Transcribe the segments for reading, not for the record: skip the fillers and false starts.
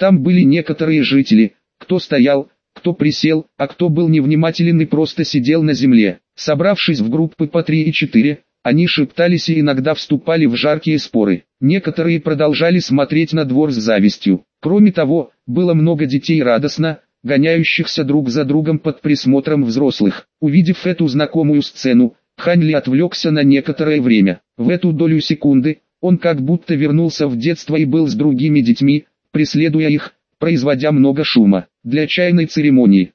Там были некоторые жители, кто стоял, кто присел, а кто был невнимателен и просто сидел на земле. Собравшись в группы по 3 и 4, они шептались и иногда вступали в жаркие споры. Некоторые продолжали смотреть на двор с завистью. Кроме того, было много детей радостно, гоняющихся друг за другом под присмотром взрослых. Увидев эту знакомую сцену, Хань Ли отвлекся на некоторое время. В эту долю секунды, он как будто вернулся в детство и был с другими детьми, преследуя их, производя много шума. Для чайной церемонии,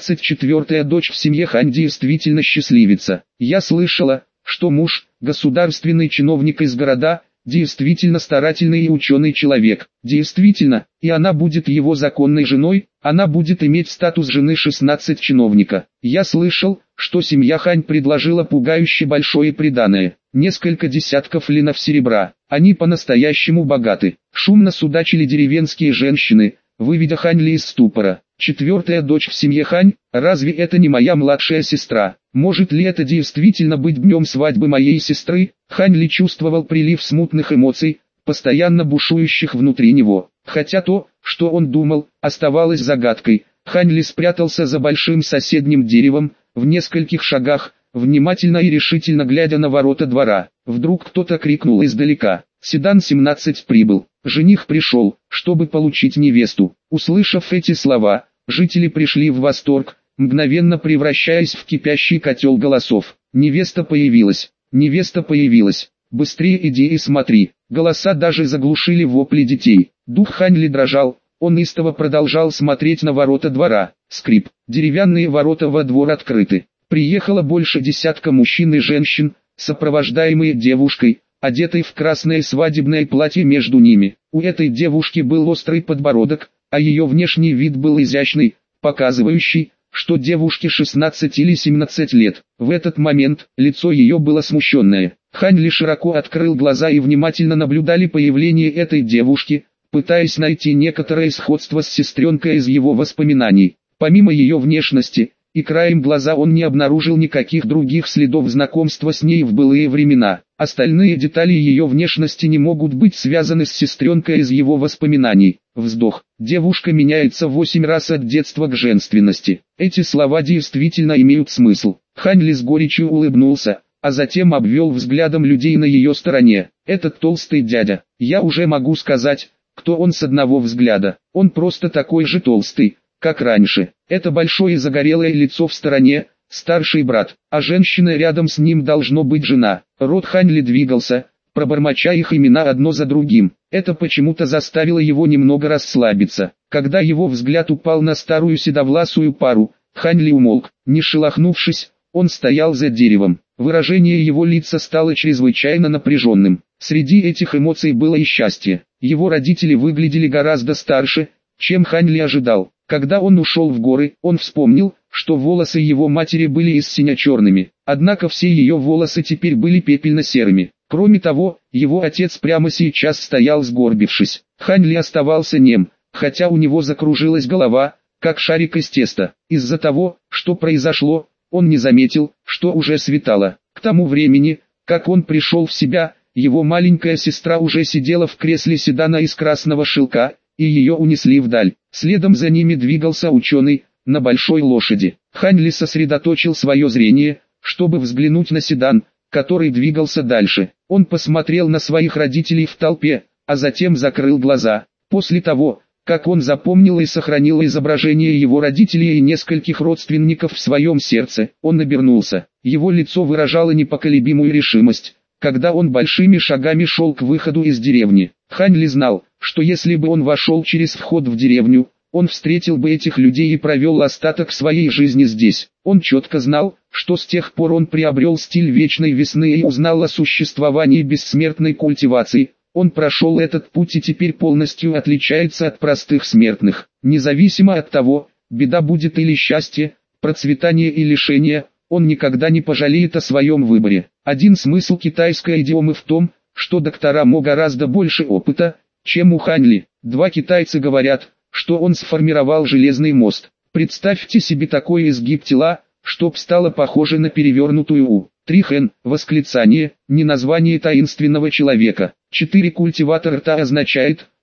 15-4 дочь в семье Хань действительно счастливица. Я слышала, что муж, государственный чиновник из города, действительно старательный и ученый человек. Действительно, и она будет его законной женой, она будет иметь статус жены 16 чиновника. Я слышал, что семья Хань предложила пугающе большое приданое. Несколько десятков линов серебра. Они по-настоящему богаты. Шумно судачили деревенские женщины, выведя Хань Ли из ступора. 4 дочь в семье Хань, разве это не моя младшая сестра? Может ли это действительно быть днем свадьбы моей сестры? Хань Ли чувствовал прилив смутных эмоций, постоянно бушующих внутри него. Хотя то, что он думал, оставалось загадкой. Хань Ли спрятался за большим соседним деревом, в нескольких шагах, внимательно и решительно глядя на ворота двора. Вдруг кто-то крикнул издалека: «Седан 17 прибыл». Жених пришел, чтобы получить невесту. Услышав эти слова, жители пришли в восторг, мгновенно превращаясь в кипящий котел голосов. «Невеста появилась! Невеста появилась! Быстрее иди и смотри!» Голоса даже заглушили вопли детей. Дух Хань Ли дрожал, он истово продолжал смотреть на ворота двора. Скрип. Деревянные ворота во двор открыты. Приехало больше десятка мужчин и женщин, сопровождаемые девушкой, одетой в красное свадебное платье между ними. У этой девушки был острый подбородок, а ее внешний вид был изящный, показывающий, что девушке 16 или 17 лет. В этот момент, лицо ее было смущенное. Хань Ли широко открыл глаза и внимательно наблюдали появление этой девушки, пытаясь найти некоторое сходство с сестренкой из его воспоминаний. Помимо ее внешности, и краем глаза он не обнаружил никаких других следов знакомства с ней в былые времена. Остальные детали ее внешности не могут быть связаны с сестренкой из его воспоминаний. Вздох. Девушка меняется 8 раз от детства к женственности. Эти слова действительно имеют смысл. Хань Ли с горечью улыбнулся, а затем обвел взглядом людей на ее стороне. Этот толстый дядя, я уже могу сказать, кто он с одного взгляда. Он просто такой же толстый, как раньше. Это большое загорелое лицо в стороне, старший брат, а женщина рядом с ним должно быть жена. Рот Хань Ли двигался, пробормоча их имена одно за другим. Это почему-то заставило его немного расслабиться. Когда его взгляд упал на старую седовласую пару, Хань Ли умолк. Не шелохнувшись, он стоял за деревом. Выражение его лица стало чрезвычайно напряженным. Среди этих эмоций было и счастье. Его родители выглядели гораздо старше, чем Хань Ли ожидал. Когда он ушел в горы, он вспомнил, что волосы его матери были из сине-черными, однако все ее волосы теперь были пепельно-серыми. Кроме того, его отец прямо сейчас стоял сгорбившись. Хань Ли оставался нем, хотя у него закружилась голова, как шарик из теста. Из-за того, что произошло, он не заметил, что уже светало. К тому времени, как он пришел в себя, его маленькая сестра уже сидела в кресле седана из красного шелка, и ее унесли вдаль. Следом за ними двигался ученый, на большой лошади. Хань Ли сосредоточил свое зрение, чтобы взглянуть на седан, который двигался дальше. Он посмотрел на своих родителей в толпе, а затем закрыл глаза. После того, как он запомнил и сохранил изображение его родителей и нескольких родственников в своем сердце, он обернулся. Его лицо выражало непоколебимую решимость, когда он большими шагами шел к выходу из деревни. Хань Ли знал, что если бы он вошел через вход в деревню, он встретил бы этих людей и провел остаток своей жизни здесь. Он четко знал, что с тех пор он приобрел стиль вечной весны и узнал о существовании бессмертной культивации. Он прошел этот путь и теперь полностью отличается от простых смертных. Независимо от того, беда будет или счастье, процветание и лишение, он никогда не пожалеет о своем выборе. Один смысл китайской идиомы в том, что доктора Мо гораздо больше опыта, чем у Хань Ли. Два китайца говорят, что он сформировал железный мост. Представьте себе такой изгиб тела, чтоб стало похоже на перевернутую У. 3 Хэн, восклицание, не название таинственного человека. 4 Культиватор рта означает,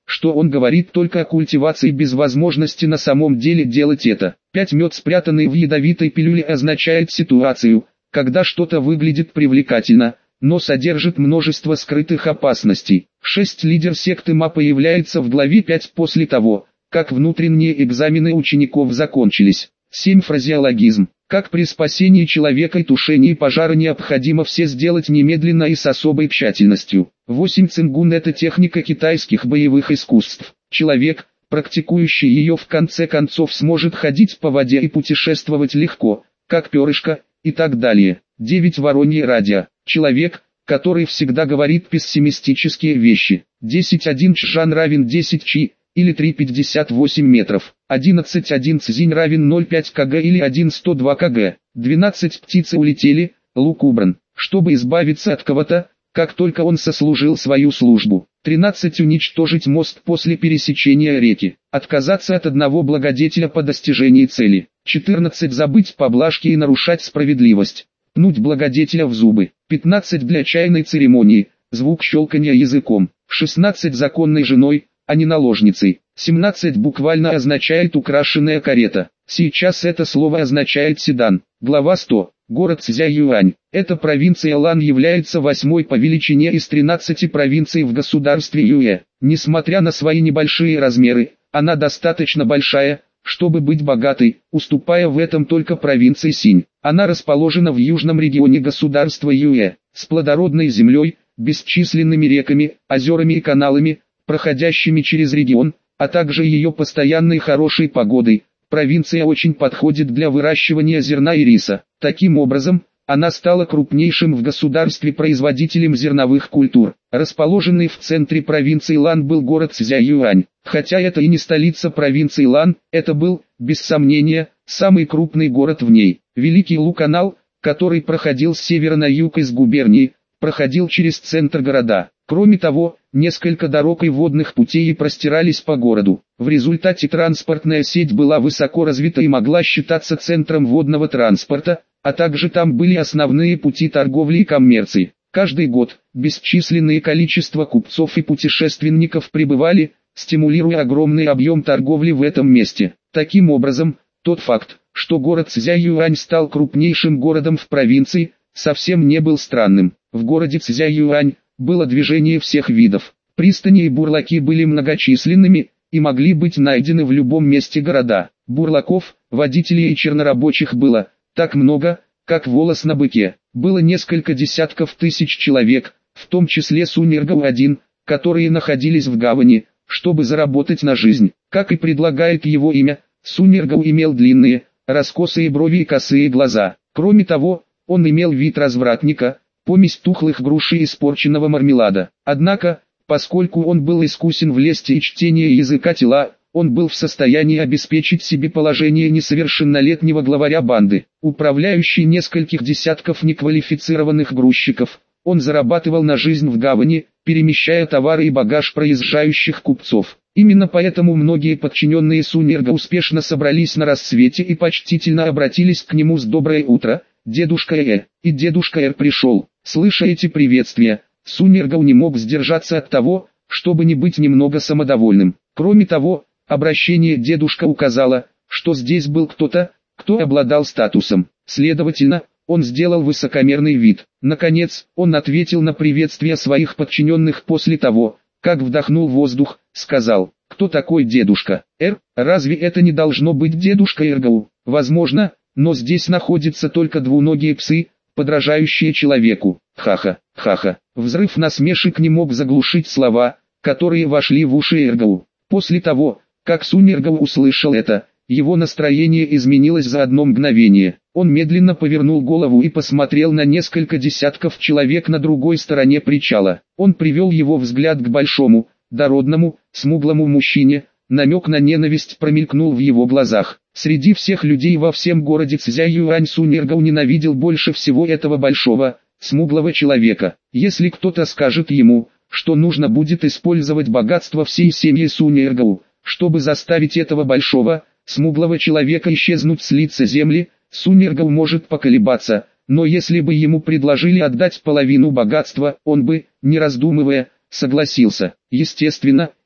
что он говорит только о культивации без возможности на самом деле делать это. 5. Мед, спрятанный в ядовитой пилюле, означает ситуацию, когда что-то выглядит привлекательно, но содержит множество скрытых опасностей. 6. Лидер секты ма появляется в главе 5 после того, как внутренние экзамены учеников закончились. 7. Фразеологизм. Как при спасении человека и тушении пожара необходимо все сделать немедленно и с особой тщательностью. 8. Цингун – это техника китайских боевых искусств. Человек, практикующий ее, в конце концов сможет ходить по воде и путешествовать легко, как перышко, и так далее. 9. Воронье радио. Человек, который всегда говорит пессимистические вещи. 10. 1 чжан равен 10 чи, или 3,58 метров. 11. 1 цзинь равен 0,5 кг или 1,102 кг. 12. Птицы улетели, лук убран, чтобы избавиться от кого-то, как только он сослужил свою службу. 13. Уничтожить мост после пересечения реки. Отказаться от одного благодетеля по достижении цели. 14. Забыть поблажки и нарушать справедливость. Пнуть благодетеля в зубы. 15. Для чайной церемонии. Звук щелканья языком. 16. Законной женой, а не наложницей. 17. Буквально означает украшенная карета. Сейчас это слово означает седан. Глава 100. Город Цзяюань. Эта провинция Лан является 8-й по величине из 13 провинций в государстве Юэ. Несмотря на свои небольшие размеры, она достаточно большая, чтобы быть богатой, уступая в этом только провинции Синь. Она расположена в южном регионе государства Юэ, с плодородной землей, бесчисленными реками, озерами и каналами, проходящими через регион, а также ее постоянной хорошей погодой. Провинция очень подходит для выращивания зерна и риса. Таким образом, она стала крупнейшим в государстве производителем зерновых культур. Расположенный в центре провинции Лан был город Цзяюань. Хотя это и не столица провинции Лан, это был, без сомнения, самый крупный город в ней. Великий Лу-канал, который проходил с севера на юг из губернии, проходил через центр города. Кроме того, несколько дорог и водных путей простирались по городу. В результате транспортная сеть была высоко развита и могла считаться центром водного транспорта, а также там были основные пути торговли и коммерции. Каждый год бесчисленное количество купцов и путешественников прибывали, стимулируя огромный объем торговли в этом месте. Таким образом, тот факт, что город Цзяюань стал крупнейшим городом в провинции, совсем не был странным. В городе Цзяюань было движение всех видов. Пристани и бурлаки были многочисленными и могли быть найдены в любом месте города. Бурлаков, водителей и чернорабочих было так много, как волос на быке. Было несколько десятков тысяч человек, в том числе Суньергау-1, которые находились в гавани, чтобы заработать на жизнь. Как и предлагает его имя, Суньергау имел длинные, раскосые брови и косые глаза. Кроме того, он имел вид развратника, помесь тухлых груш и испорченного мармелада. Однако, поскольку он был искусен в лести и чтении языка тела, он был в состоянии обеспечить себе положение несовершеннолетнего главаря банды. Управляющий нескольких десятков неквалифицированных грузчиков, он зарабатывал на жизнь в гавани, перемещая товары и багаж проезжающих купцов. Именно поэтому многие подчиненные Суньерга успешно собрались на рассвете и почтительно обратились к нему с «Доброе утро, дедушка Э». И дедушка Эр пришел. Слыша эти приветствия, Суньергау не мог сдержаться от того, чтобы не быть немного самодовольным. Кроме того, обращение дедушка указало, что здесь был кто-то, кто обладал статусом. Следовательно, он сделал высокомерный вид. Наконец, он ответил на приветствие своих подчиненных после того, как вдохнул воздух, сказал: «Кто такой дедушка? Эр, разве это не должно быть дедушка Эргау? Возможно, но здесь находятся только двуногие псы, подражающие человеку». Ха-ха, ха-ха. Взрыв насмешек не мог заглушить слова, которые вошли в уши Эргау. После того, как Суньергау услышал это, его настроение изменилось за одно мгновение. Он медленно повернул голову и посмотрел на несколько десятков человек на другой стороне причала. Он привел его взгляд к большому, дородному, смуглому мужчине. Намек на ненависть промелькнул в его глазах. Среди всех людей во всем городе Цзяюань Суньергау ненавидел больше всего этого большого, смуглого человека. Если кто-то скажет ему, что нужно будет использовать богатство всей семьи Суньергау, чтобы заставить этого большого, смуглого человека исчезнуть с лица земли, Суньергау может поколебаться, но если бы ему предложили отдать половину богатства, он бы, не раздумывая, согласился. Естественно,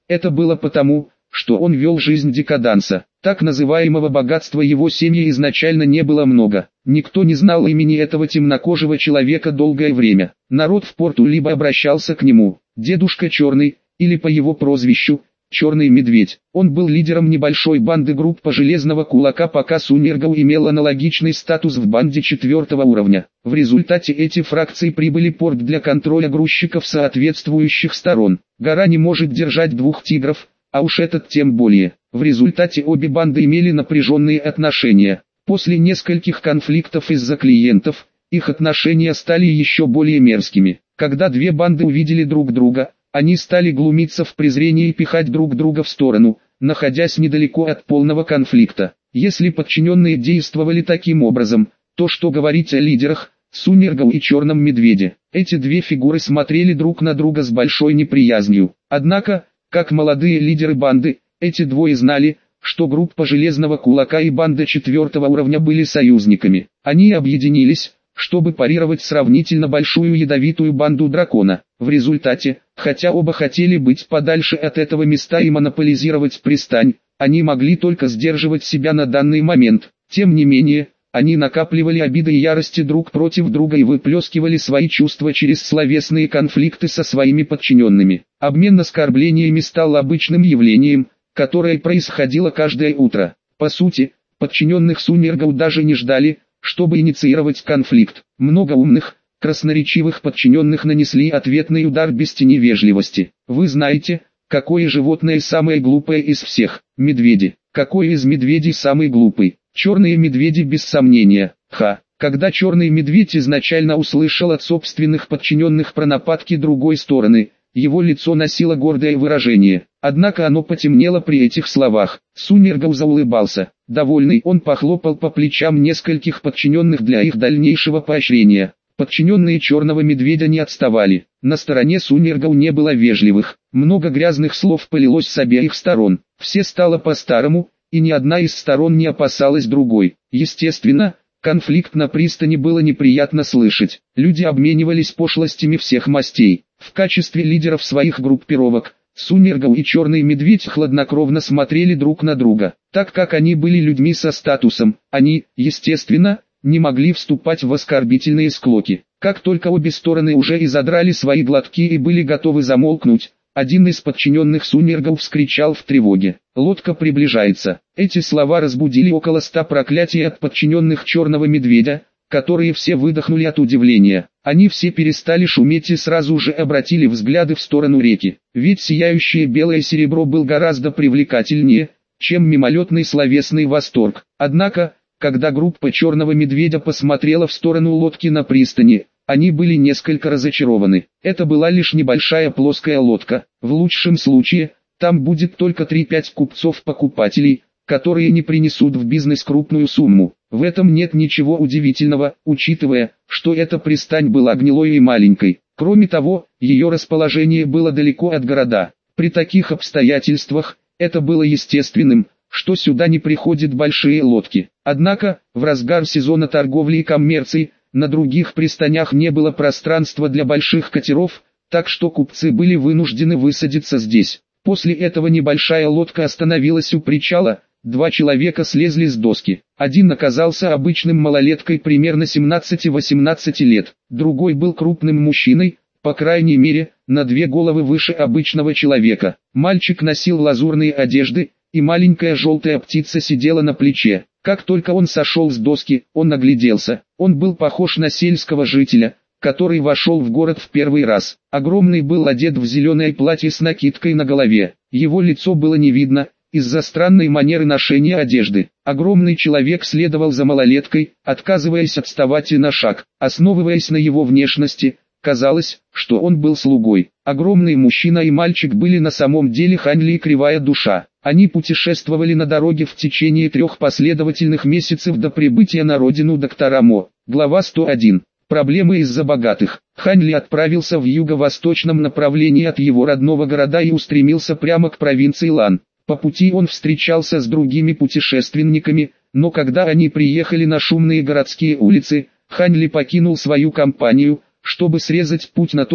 Это было потому, что он вел жизнь декаданса. Так называемого богатства его семьи изначально не было много. Никто не знал имени этого темнокожего человека долгое время. Народ в порту либо обращался к нему, дедушка Черный, или по его прозвищу, Черный Медведь. Он был лидером небольшой банды группы Железного Кулака, пока Сунергау имел аналогичный статус в банде 4-го уровня. В результате эти фракции прибыли в порт для контроля грузчиков соответствующих сторон. Гора не может держать двух тигров, а уж этот тем более. В результате обе банды имели напряженные отношения. После нескольких конфликтов из-за клиентов, их отношения стали еще более мерзкими. Когда две банды увидели друг друга, они стали глумиться в презрении и пихать друг друга в сторону, находясь недалеко от полного конфликта. Если подчиненные действовали таким образом, то что говорить о лидерах, Сунергау и Черном Медведе? Эти две фигуры смотрели друг на друга с большой неприязнью. Однако, как молодые лидеры банды, эти двое знали, что группа Железного Кулака и банда 4-го уровня были союзниками. Они объединились, чтобы парировать сравнительно большую ядовитую банду Дракона. В результате, хотя оба хотели быть подальше от этого места и монополизировать пристань, они могли только сдерживать себя на данный момент. Тем не менее, они накапливали обиды и ярости друг против друга и выплескивали свои чувства через словесные конфликты со своими подчиненными. Обмен оскорблениями стал обычным явлением, которое происходило каждое утро. По сути, подчиненных Сунергау даже не ждали, чтобы инициировать конфликт. Много умных, красноречивых подчиненных нанесли ответный удар без тени вежливости. Вы знаете, какое животное самое глупое из всех? Медведи. Какой из медведей самый глупый? Черные медведи без сомнения. Когда черный медведь изначально услышал от собственных подчиненных про нападки другой стороны, его лицо носило гордое выражение. Однако оно потемнело при этих словах. Сунергау заулыбался. Довольный, он похлопал по плечам нескольких подчиненных для их дальнейшего поощрения. Подчиненные Черного Медведя не отставали. На стороне Сунергау не было вежливых. Много грязных слов полилось с обеих сторон. Все стало по-старому, и ни одна из сторон не опасалась другой. Естественно, конфликт на пристани было неприятно слышать. Люди обменивались пошлостями всех мастей. В качестве лидеров своих группировок, Сунергау и Черный Медведь хладнокровно смотрели друг на друга. Так как они были людьми со статусом, они, естественно, не могли вступать в оскорбительные склоки. Как только обе стороны уже изодрали свои глотки и были готовы замолкнуть, один из подчиненных Сунергау вскричал в тревоге: «Лодка приближается». Эти слова разбудили около 100 проклятий от подчиненных Черного Медведя, которые все выдохнули от удивления. Они все перестали шуметь и сразу же обратили взгляды в сторону реки. Ведь сияющее белое серебро был гораздо привлекательнее, чем мимолетный словесный восторг. Однако, когда группа Черного Медведя посмотрела в сторону лодки на пристани, они были несколько разочарованы. Это была лишь небольшая плоская лодка. В лучшем случае, там будет только 3-5 купцов-покупателей, которые не принесут в бизнес крупную сумму. В этом нет ничего удивительного, учитывая, что эта пристань была гнилой и маленькой. Кроме того, ее расположение было далеко от города. При таких обстоятельствах, это было естественным, что сюда не приходят большие лодки. Однако, в разгар сезона торговли и коммерции, на других пристанях не было пространства для больших катеров, так что купцы были вынуждены высадиться здесь. После этого небольшая лодка остановилась у причала. 2 человека слезли с доски. Один оказался обычным малолеткой примерно 17-18 лет. Другой был крупным мужчиной, по крайней мере, на 2 головы выше обычного человека. Мальчик носил лазурные одежды, и маленькая желтая птица сидела на плече. Как только он сошел с доски, он огляделся. Он был похож на сельского жителя, который вошел в город в первый раз. Огромный был одет в зеленое платье с накидкой на голове. Его лицо было не видно из-за странной манеры ношения одежды. Огромный человек следовал за малолеткой, отказываясь отставать и на шаг. Основываясь на его внешности, казалось, что он был слугой. Огромный мужчина и мальчик были на самом деле Ханли и Кривая Душа. Они путешествовали на дороге в течение 3 последовательных месяцев до прибытия на родину доктора Мо. Глава 101. Проблемы из-за богатых. Ханли отправился в юго-восточном направлении от его родного города и устремился прямо к провинции Лан. По пути он встречался с другими путешественниками, но когда они приехали на шумные городские улицы, Ханли покинул свою компанию, чтобы срезать путь на тот,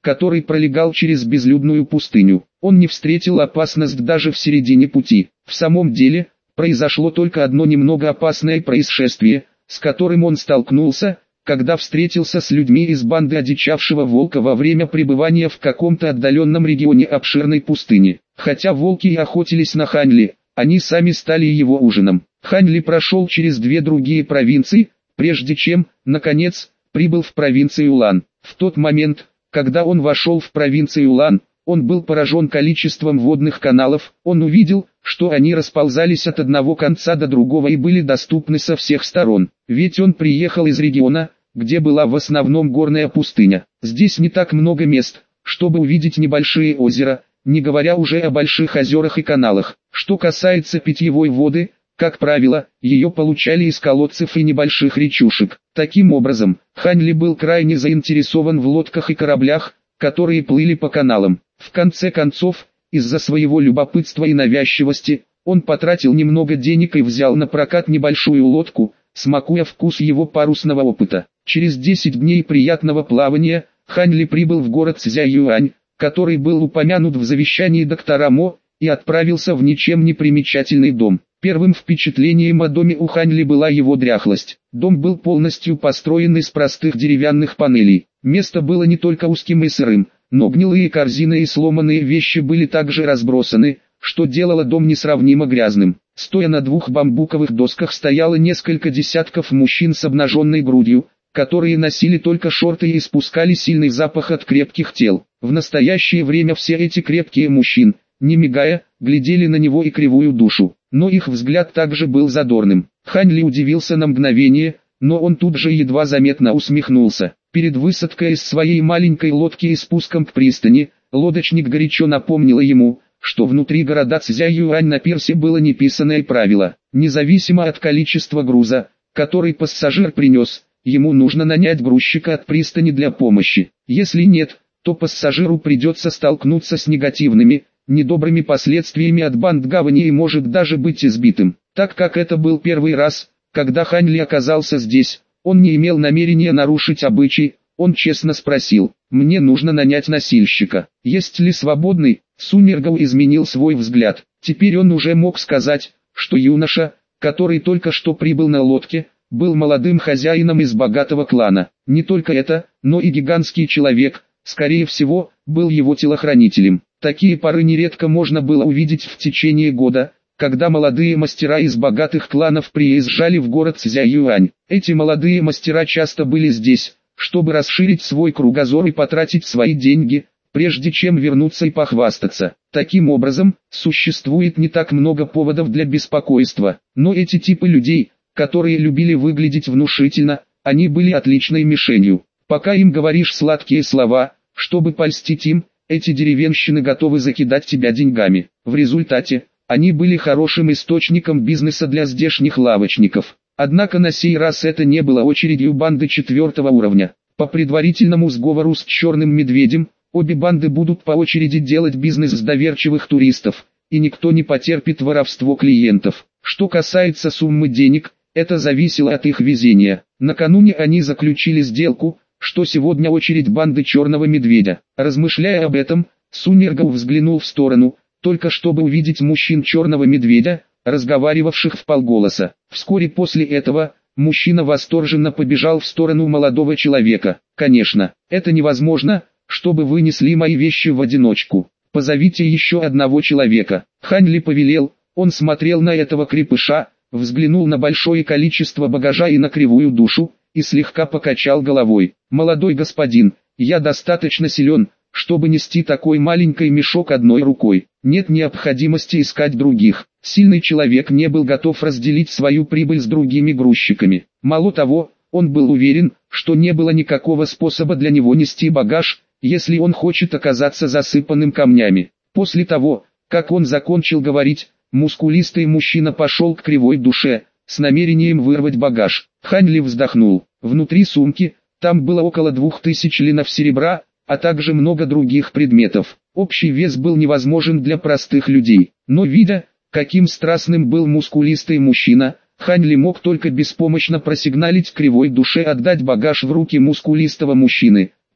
который пролегал через безлюдную пустыню. Он не встретил опасность даже в середине пути. В самом деле, произошло только одно немного опасное происшествие, с которым он столкнулся, когда встретился с людьми из банды одичавшего волка во время пребывания в каком-то отдаленном регионе обширной пустыни. Хотя волки и охотились на Ханьли, они сами стали его ужином. Ханьли прошел через две другие провинции, прежде чем, наконец, прибыл в провинцию Улан. В тот момент, когда он вошел в провинцию Улан, он был поражен количеством водных каналов. Он увидел, что они расползались от одного конца до другого и были доступны со всех сторон. Ведь он приехал из региона, где была в основном горная пустыня. Здесь не так много мест, чтобы увидеть небольшие озера, не говоря уже о больших озерах и каналах. Что касается питьевой воды, как правило, ее получали из колодцев и небольших речушек. Таким образом, Ханьли был крайне заинтересован в лодках и кораблях, которые плыли по каналам. В конце концов, из-за своего любопытства и навязчивости, он потратил немного денег и взял на прокат небольшую лодку, смакуя вкус его парусного опыта. Через 10 дней приятного плавания, Ханьли прибыл в город Цзяюань, который был упомянут в завещании доктора Мо, и отправился в ничем не примечательный дом. Первым впечатлением о доме у Ханьли была его дряхлость. Дом был полностью построен из простых деревянных панелей. Место было не только узким и сырым, но гнилые корзины и сломанные вещи были также разбросаны, что делало дом несравнимо грязным. Стоя на двух бамбуковых досках стояло несколько десятков мужчин с обнаженной грудью, которые носили только шорты и испускали сильный запах от крепких тел. В настоящее время все эти крепкие мужчины, не мигая, глядели на него и кривую душу, но их взгляд также был задорным. Ханьли удивился на мгновение, но он тут же едва заметно усмехнулся. Перед высадкой из своей маленькой лодки и спуском к пристани, лодочник горячо напомнил ему, что внутри города Цзяюань на пирсе было неписанное правило: независимо от количества груза, который пассажир принес, ему нужно нанять грузчика от пристани для помощи. Если нет, то пассажиру придется столкнуться с негативными, недобрыми последствиями от банд гавани и может даже быть избитым. Так как это был первый раз, когда Ханьли оказался здесь, он не имел намерения нарушить обычай. Он честно спросил: «Мне нужно нанять носильщика. Есть ли свободный?» Сунергау изменил свой взгляд. Теперь он уже мог сказать, что юноша, который только что прибыл на лодке, был молодым хозяином из богатого клана. Не только это, но и гигантский человек, скорее всего, был его телохранителем. Такие пары нередко можно было увидеть в течение года, когда молодые мастера из богатых кланов приезжали в город Цзяюань. Эти молодые мастера часто были здесь, чтобы расширить свой кругозор и потратить свои деньги, прежде чем вернуться и похвастаться. Таким образом, существует не так много поводов для беспокойства, но эти типы людей, которые любили выглядеть внушительно, они были отличной мишенью. Пока им говоришь сладкие слова, чтобы польстить им, эти деревенщины готовы закидать тебя деньгами. В результате, они были хорошим источником бизнеса для здешних лавочников. Однако на сей раз это не было очередью банды 4-го уровня. По предварительному сговору с Черным Медведем, обе банды будут по очереди делать бизнес с доверчивых туристов, и никто не потерпит воровство клиентов. Что касается суммы денег, это зависело от их везения. Накануне они заключили сделку, что сегодня очередь банды Черного Медведя. Размышляя об этом, Сунергау взглянул в сторону, только чтобы увидеть мужчин Черного Медведя, разговаривавших вполголоса. Вскоре после этого, мужчина восторженно побежал в сторону молодого человека. «Конечно, это невозможно, чтобы вы несли мои вещи в одиночку. Позовите еще одного человека». Ханьли повелел. Он смотрел на этого крепыша, взглянул на большое количество багажа и на кривую душу, и слегка покачал головой. «Молодой господин, я достаточно силен, чтобы нести такой маленький мешок одной рукой. Нет необходимости искать других». Сильный человек не был готов разделить свою прибыль с другими грузчиками. Мало того, он был уверен, что не было никакого способа для него нести багаж, если он хочет оказаться засыпанным камнями. После того, как он закончил говорить, мускулистый мужчина пошел к кривой душе, с намерением вырвать багаж. Ханьли вздохнул. Внутри сумки, там было около 2000 линов серебра, а также много других предметов. Общий вес был невозможен для простых людей. Но видя, каким страстным был мускулистый мужчина, Ханьли мог только беспомощно просигналить кривой душе отдать багаж в руки мускулистого мужчины.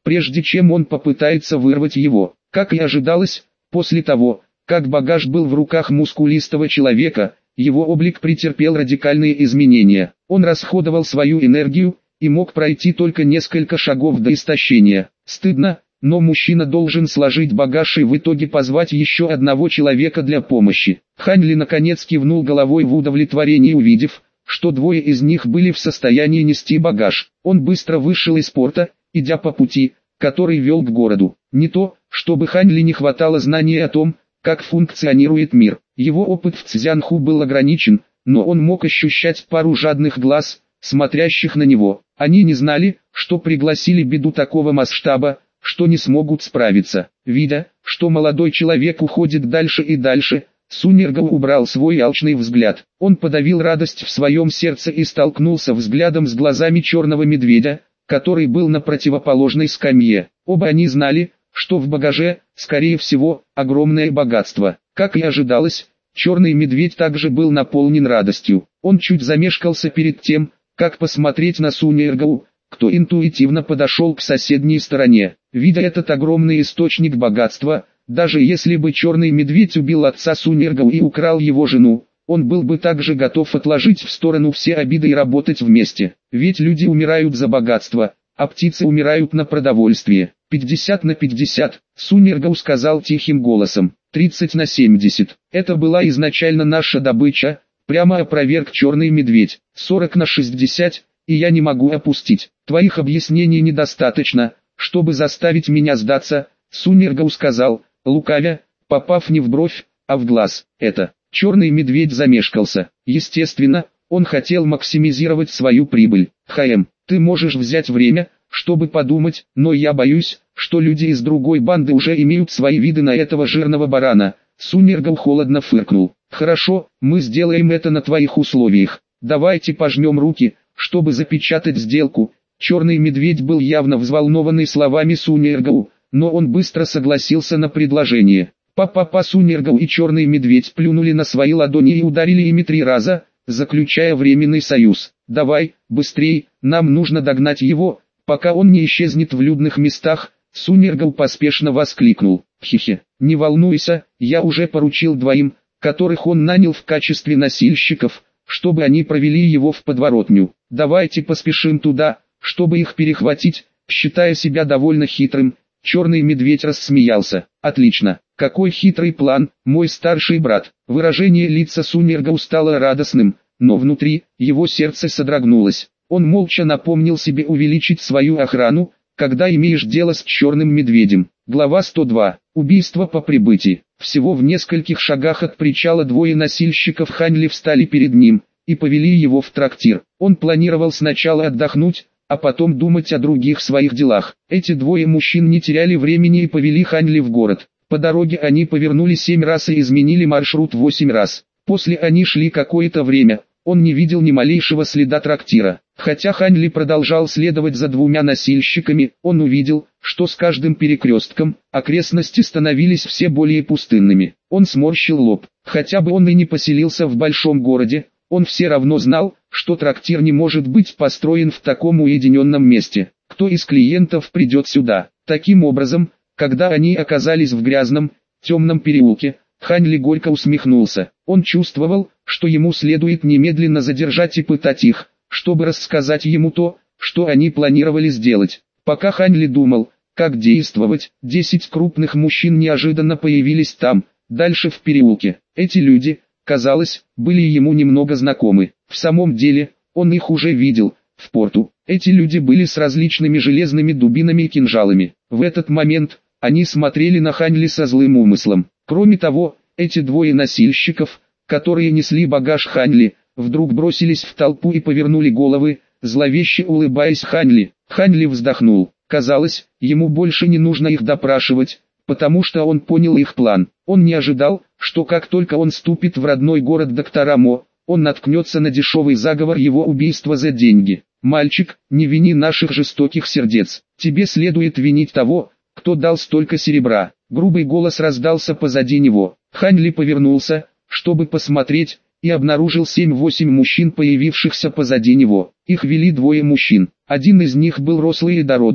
прежде чем он попытается вырвать его. Как и ожидалось, после того, как багаж был в руках мускулистого человека, его облик претерпел радикальные изменения. Он расходовал свою энергию и мог пройти только несколько шагов до истощения. Стыдно, но мужчина должен сложить багаж и в итоге позвать еще одного человека для помощи. Хань Ли наконец кивнул головой в удовлетворении, увидев, что двое из них были в состоянии нести багаж. Он быстро вышел из порта, идя по пути, который вел к городу. Не то, чтобы Хань Ли не хватало знаний о том, как функционирует мир. Его опыт в Цзянху был ограничен, но он мог ощущать пару жадных глаз, смотрящих на него. Они не знали, что пригласили беду такого масштаба, что не смогут справиться. Видя, что молодой человек уходит дальше и дальше, Сунь-Иргау убрал свой алчный взгляд. Он подавил радость в своем сердце и столкнулся взглядом с глазами черного медведя, который был на противоположной скамье. Оба они знали, что в багаже, скорее всего, огромное богатство. Как и ожидалось, черный медведь также был наполнен радостью. Он чуть замешкался перед тем, как посмотреть на Сунь-Иргау, кто интуитивно подошел к соседней стороне. Видя этот огромный источник богатства, даже если бы черный медведь убил отца Сунь-Иргау и украл его жену, он был бы также готов отложить в сторону все обиды и работать вместе. Ведь люди умирают за богатство, а птицы умирают на продовольствие. 50 на 50, Сунь-Иргау сказал тихим голосом. 30 на 70. Это была изначально наша добыча, прямо опроверг черный медведь. 40 на 60, и я не могу опустить. Твоих объяснений недостаточно, чтобы заставить меня сдаться, Сунь-Иргау сказал, лукавя, попав не в бровь, а в глаз. Это. Черный медведь замешкался. Естественно, он хотел максимизировать свою прибыль. Ты можешь взять время, чтобы подумать, но я боюсь, что люди из другой банды уже имеют свои виды на этого жирного барана. Сунь-Иргау холодно фыркнул. Хорошо, мы сделаем это на твоих условиях. Давайте пожмем руки, чтобы запечатать сделку. Черный медведь был явно взволнованный словами Сунь-Иргау, но он быстро согласился на предложение. Папа Сунь-Иргау и черный медведь плюнули на свои ладони и ударили ими 3 раза, заключая временный союз. Давай, быстрей, нам нужно догнать его, пока он не исчезнет в людных местах. Сунь-Иргау поспешно воскликнул. Хе-хе, не волнуйся, я уже поручил 2, которых он нанял в качестве носильщиков, чтобы они провели его в подворотню. Давайте поспешим туда, чтобы их перехватить. Считая себя довольно хитрым, черный медведь рассмеялся. Отлично, какой хитрый план, мой старший брат. Выражение лица Сунь-Иргау стало радостным, но внутри его сердце содрогнулось. Он молча напомнил себе увеличить свою охрану, когда имеешь дело с черным медведем. Глава 102. Убийство по прибытии. Всего в нескольких шагах от причала 2 носильщиков Хань Ли встали перед ним и повели его в трактир. Он планировал сначала отдохнуть, а потом думать о других своих делах. Эти 2 мужчин не теряли времени и повели Хань Ли в город. По дороге они повернули 7 раз и изменили маршрут 8 раз. После они шли какое-то время, он не видел ни малейшего следа трактира. Хотя Хань Ли продолжал следовать за 2 носильщиками, он увидел, что с каждым перекрестком окрестности становились все более пустынными. Он сморщил лоб. Хотя бы он и не поселился в большом городе, он все равно знал, что трактир не может быть построен в таком уединенном месте. Кто из клиентов придет сюда? Таким образом, когда они оказались в грязном, темном переулке, Хань Ли горько усмехнулся. Он чувствовал, что ему следует немедленно задержать и пытать их, чтобы рассказать ему то, что они планировали сделать. Пока Хань Ли думал, как действовать, 10 крупных мужчин неожиданно появились там, дальше в переулке. Эти люди, казалось, были ему немного знакомы. В самом деле, он их уже видел, в порту. Эти люди были с различными железными дубинами и кинжалами. В этот момент, они смотрели на Хань Ли со злым умыслом. Кроме того, эти 2 носильщиков, которые несли багаж Хань Ли, вдруг бросились в толпу и повернули головы, зловеще улыбаясь Хань Ли. Хань Ли вздохнул. Казалось, ему больше не нужно их допрашивать, потому что он понял их план. Он не ожидал, что как только он ступит в родной город доктора Мо, он наткнется на дешевый заговор его убийства за деньги. «Мальчик, не вини наших жестоких сердец. Тебе следует винить того, кто дал столько серебра». Грубый голос раздался позади него. Хань Ли повернулся, чтобы посмотреть, и обнаружил 7-8 мужчин, появившихся позади него. Их вели 2 мужчин. Один из них был рослый и дородный,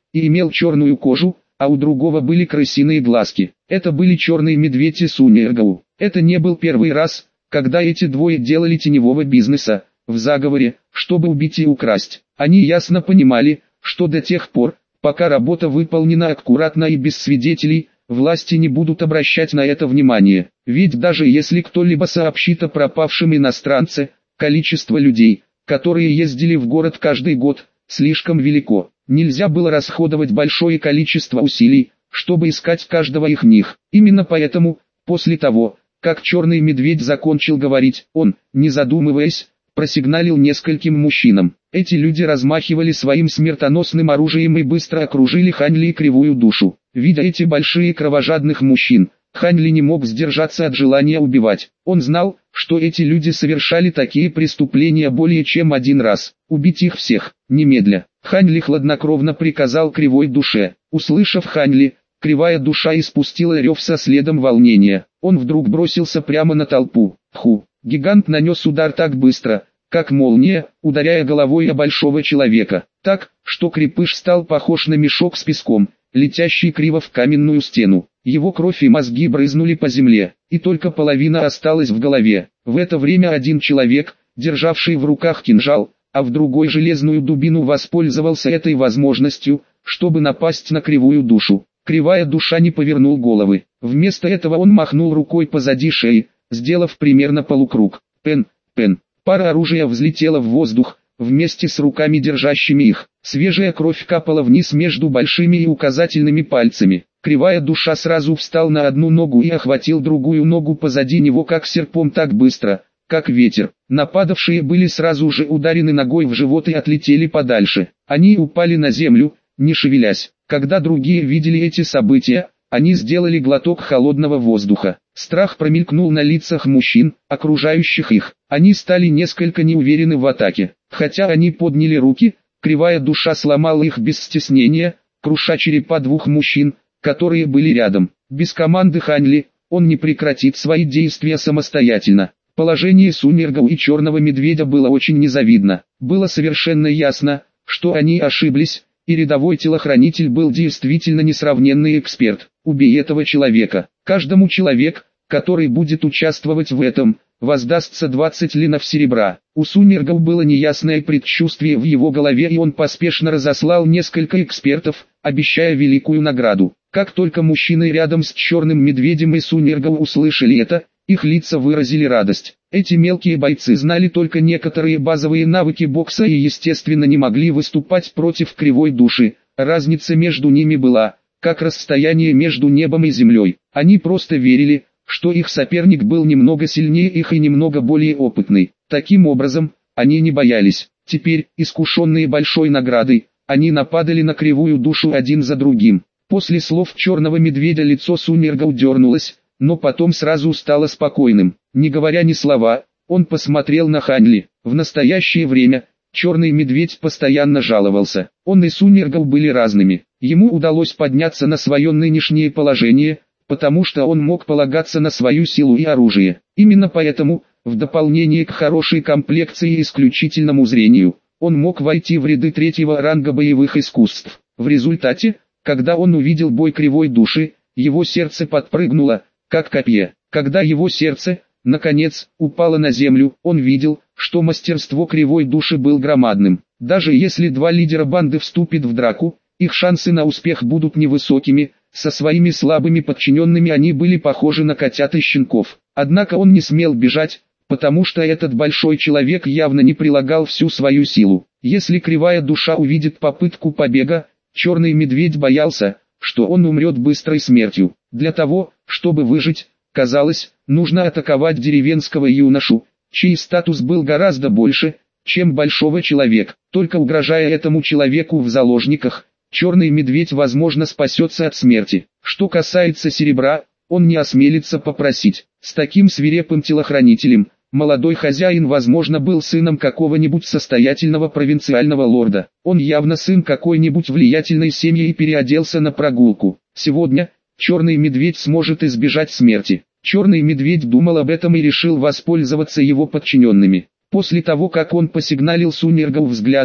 и имел черную кожу, а у другого были крысиные глазки. Это были черные медведи Сунергау. Это не был первый раз, когда эти двое делали теневого бизнеса, в заговоре, чтобы убить и украсть. Они ясно понимали, что до тех пор, пока работа выполнена аккуратно и без свидетелей, власти не будут обращать на это внимание. Ведь даже если кто-либо сообщит о пропавшем иностранце, количество людей, которые ездили в город каждый год, слишком велико. Нельзя было расходовать большое количество усилий, чтобы искать каждого их них. Именно поэтому, после того, как черный медведь закончил говорить, он, не задумываясь, просигналил нескольким мужчинам. Эти люди размахивали своим смертоносным оружием и быстро окружили Хань Ли и Кривую Душу. Видя эти большие кровожадных мужчин, Хань Ли не мог сдержаться от желания убивать. Он знал, что эти люди совершали такие преступления более чем один раз. Убить их всех, немедля. Хань Ли хладнокровно приказал Кривой Душе. Услышав Хань Ли, Кривая Душа испустила рев со следом волнения. Он вдруг бросился прямо на толпу. Ху! Гигант нанес удар так быстро, как молния, ударяя головой о большого человека, так, что крепыш стал похож на мешок с песком, летящий криво в каменную стену. Его кровь и мозги брызнули по земле, и только половина осталась в голове. В это время один человек, державший в руках кинжал, а в другой железную дубину, воспользовался этой возможностью, чтобы напасть на Кривую Душу. Кривая Душа не повернул головы. Вместо этого он махнул рукой позади шеи, сделав примерно полукруг. Пен, пен. Пара оружия взлетела в воздух, вместе с руками, держащими их. Свежая кровь капала вниз между большими и указательными пальцами. Кривая Душа сразу встал на одну ногу и охватил другую ногу позади него как серпом, так быстро, как ветер. Нападавшие были сразу же ударены ногой в живот и отлетели подальше. Они упали на землю, не шевелясь. Когда другие видели эти события, они сделали глоток холодного воздуха. Страх промелькнул на лицах мужчин, окружающих их. Они стали несколько неуверены в атаке. Хотя они подняли руки, Кривая Душа сломала их без стеснения, круша черепа двух мужчин, которые были рядом. Без команды Хань Ли, он не прекратит свои действия самостоятельно. Положение Сунергау и Черного Медведя было очень незавидно. Было совершенно ясно, что они ошиблись, и рядовой телохранитель был действительно несравненный эксперт. Убей этого человека. Каждому человеку, который будет участвовать в этом, воздастся 20 линов серебра. У Сунергау было неясное предчувствие в его голове, и он поспешно разослал несколько экспертов, обещая великую награду. Как только мужчины рядом с Черным Медведем и Сунергау услышали это, их лица выразили радость. Эти мелкие бойцы знали только некоторые базовые навыки бокса и естественно не могли выступать против Кривой Души. Разница между ними была, как расстояние между небом и землей. Они просто верили, что их соперник был немного сильнее их и немного более опытный. Таким образом, они не боялись. Теперь, искушенные большой наградой, они нападали на Кривую Душу один за другим. После слов Черного Медведя лицо Сунергау дернулось, но потом сразу стало спокойным. Не говоря ни слова, он посмотрел на Хань Ли. В настоящее время, Черный Медведь постоянно жаловался. Он и Сунергау были разными. Ему удалось подняться на свое нынешнее положение, потому что он мог полагаться на свою силу и оружие. Именно поэтому, в дополнение к хорошей комплекции и исключительному зрению, он мог войти в ряды третьего ранга боевых искусств. В результате, когда он увидел бой Кривой Души, его сердце подпрыгнуло, как копье. Когда его сердце, наконец, упало на землю, он видел, что мастерство Кривой Души было громадным. Даже если два лидера банды вступят в драку, их шансы на успех будут невысокими. Со своими слабыми подчиненными они были похожи на котят и щенков. Однако он не смел бежать, потому что этот большой человек явно не прилагал всю свою силу. Если Кривая Душа увидит попытку побега, Черный Медведь боялся, что он умрет быстрой смертью. Для того, чтобы выжить, казалось, нужно атаковать деревенского юношу, чей статус был гораздо больше, чем большого человека. Только угрожая этому человеку в заложниках, Черный Медведь возможно спасется от смерти. Что касается серебра, он не осмелится попросить. С таким свирепым телохранителем, молодой хозяин возможно был сыном какого-нибудь состоятельного провинциального лорда. Он явно сын какой-нибудь влиятельной семьи и переоделся на прогулку. Сегодня, Черный Медведь сможет избежать смерти. Черный Медведь думал об этом и решил воспользоваться его подчиненными. После того, как он посигналил Сунергау взглядом,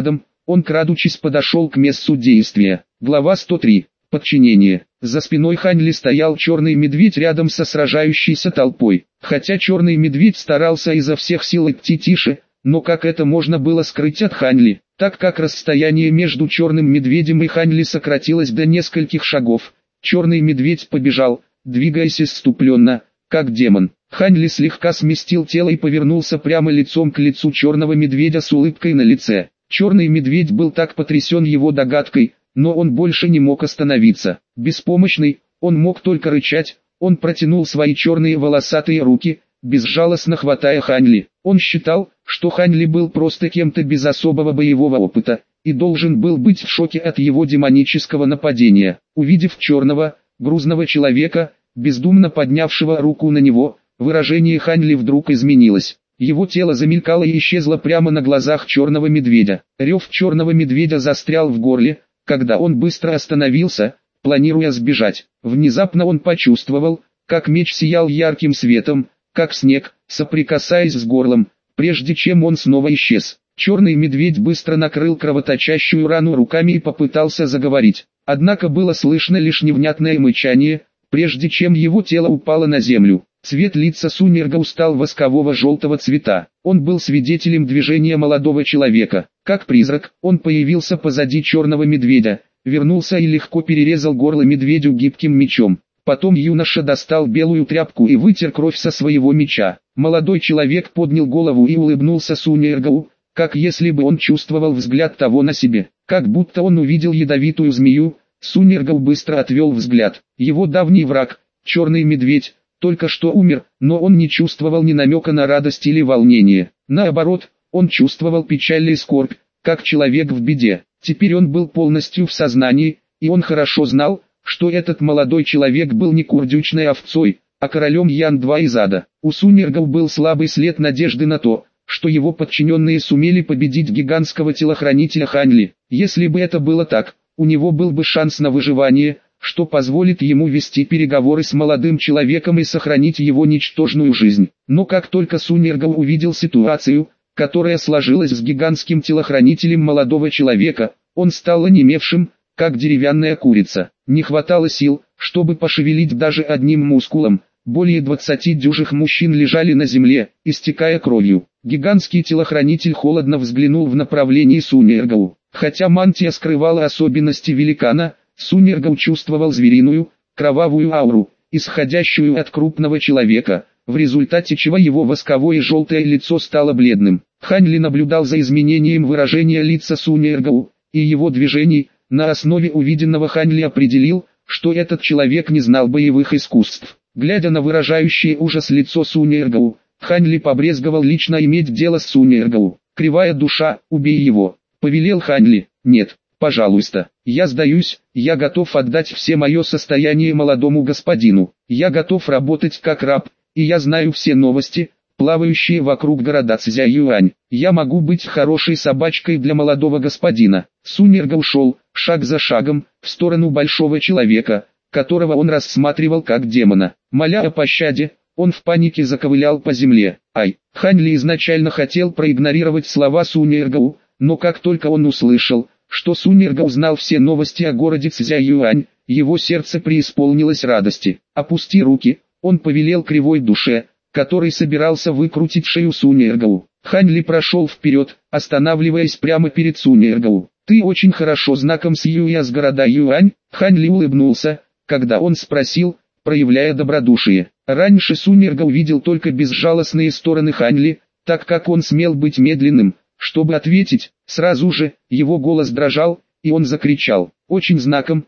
Он крадучись подошел к месту действия. Глава 103. Подчинение. За спиной Ханьли стоял черный медведь рядом со сражающейся толпой. Хотя черный медведь старался изо всех сил идти тише, но как это можно было скрыть от Ханьли, так как расстояние между черным медведем и Ханьли сократилось до нескольких шагов. Черный медведь побежал, двигаясь исступленно, как демон. Ханьли слегка сместил тело и повернулся прямо лицом к лицу черного медведя с улыбкой на лице. Черный медведь был так потрясен его догадкой, но он больше не мог остановиться. Беспомощный, он мог только рычать. Он протянул свои черные волосатые руки, безжалостно хватая Ханьли. Он считал, что Ханьли был просто кем-то без особого боевого опыта, и должен был быть в шоке от его демонического нападения. Увидев черного, грузного человека, бездумно поднявшего руку на него, выражение Ханьли вдруг изменилось. Его тело замелькало и исчезло прямо на глазах черного медведя. Рев черного медведя застрял в горле, когда он быстро остановился, планируя сбежать. Внезапно он почувствовал, как меч сиял ярким светом, как снег, соприкасаясь с горлом, прежде чем он снова исчез. Черный медведь быстро накрыл кровоточащую рану руками и попытался заговорить. Однако было слышно лишь невнятное мычание, прежде чем его тело упало на землю. Цвет лица Суньерга стал воскового желтого цвета. Он был свидетелем движения молодого человека. Как призрак, он появился позади черного медведя, вернулся и легко перерезал горло медведю гибким мечом. Потом юноша достал белую тряпку и вытер кровь со своего меча. Молодой человек поднял голову и улыбнулся Суньергу, как если бы он чувствовал взгляд того на себе. Как будто он увидел ядовитую змею, Суньергу быстро отвел взгляд. Его давний враг, черный медведь, только что умер, но он не чувствовал ни намека на радость или волнение. Наоборот, он чувствовал печаль и скорбь, как человек в беде. Теперь он был полностью в сознании, и он хорошо знал, что этот молодой человек был не курдючной овцой, а королем Ян-2 из ада. У Суньергов был слабый след надежды на то, что его подчиненные сумели победить гигантского телохранителя Ханьли. Если бы это было так, у него был бы шанс на выживание, что позволит ему вести переговоры с молодым человеком и сохранить его ничтожную жизнь. Но как только Суньергов увидел ситуацию, которая сложилась с гигантским телохранителем молодого человека, он стал онемевшим, как деревянная курица. Не хватало сил, чтобы пошевелить даже одним мускулом. Более 20 дюжих мужчин лежали на земле, истекая кровью. Гигантский телохранитель холодно взглянул в направлении Суньергау. Хотя мантия скрывала особенности великана, Суньергау чувствовал звериную, кровавую ауру, исходящую от крупного человека, в результате чего его восковое желтое лицо стало бледным. Ханьли наблюдал за изменением выражения лица Суньергау и его движений. На основе увиденного Ханьли определил, что этот человек не знал боевых искусств. Глядя на выражающее ужас лицо Суньергау, Ханьли побрезговал лично иметь дело с Суньергау. «Кривая душа, убей его», — повелел Ханьли. «Нет, пожалуйста, я сдаюсь, я готов отдать все мое состояние молодому господину. Я готов работать как раб, и я знаю все новости, плавающие вокруг города Цзяюань. Я могу быть хорошей собачкой для молодого господина». Суньерга ушел, шаг за шагом, в сторону большого человека, которого он рассматривал как демона. Моля о пощаде, он в панике заковылял по земле. Ханьли изначально хотел проигнорировать слова Суньергау, но как только он услышал, что Суньерга узнал все новости о городе Цзяюань, его сердце преисполнилось радости. «Опусти руки», он повелел кривой душе, который собирался выкрутить шею Суньергау. Ханьли прошел вперед, останавливаясь прямо перед Суньергау. «Ты очень хорошо знаком с Юя с города Юань», Ханьли улыбнулся, когда он спросил, проявляя добродушие. Раньше Суньерга увидел только безжалостные стороны Ханьли, так как он смел быть медленным, чтобы ответить. Сразу же, его голос дрожал, и он закричал: очень знаком,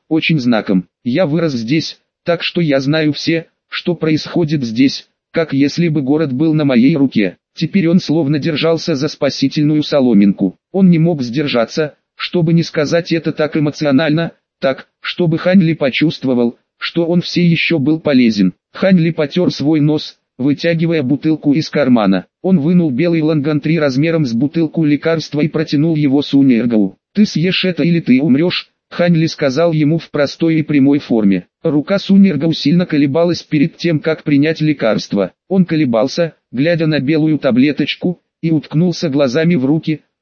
я вырос здесь, так что я знаю все, что происходит здесь, как если бы город был на моей руке». Теперь он словно держался за спасительную соломинку. Он не мог сдержаться, чтобы не сказать это так эмоционально, так, чтобы Ханьли почувствовал, что он все еще был полезен. Ханьли потер свой нос, вытягивая бутылку из кармана. Он вынул белый ланган-3 размером с бутылку лекарства и протянул его Суньергау. «Ты съешь это или ты умрешь», Ханьли сказал ему в простой и прямой форме. Рука Суньергау сильно колебалась перед тем, как принять лекарство. Он колебался, глядя на белую таблеточку, и уткнулся глазами в руки,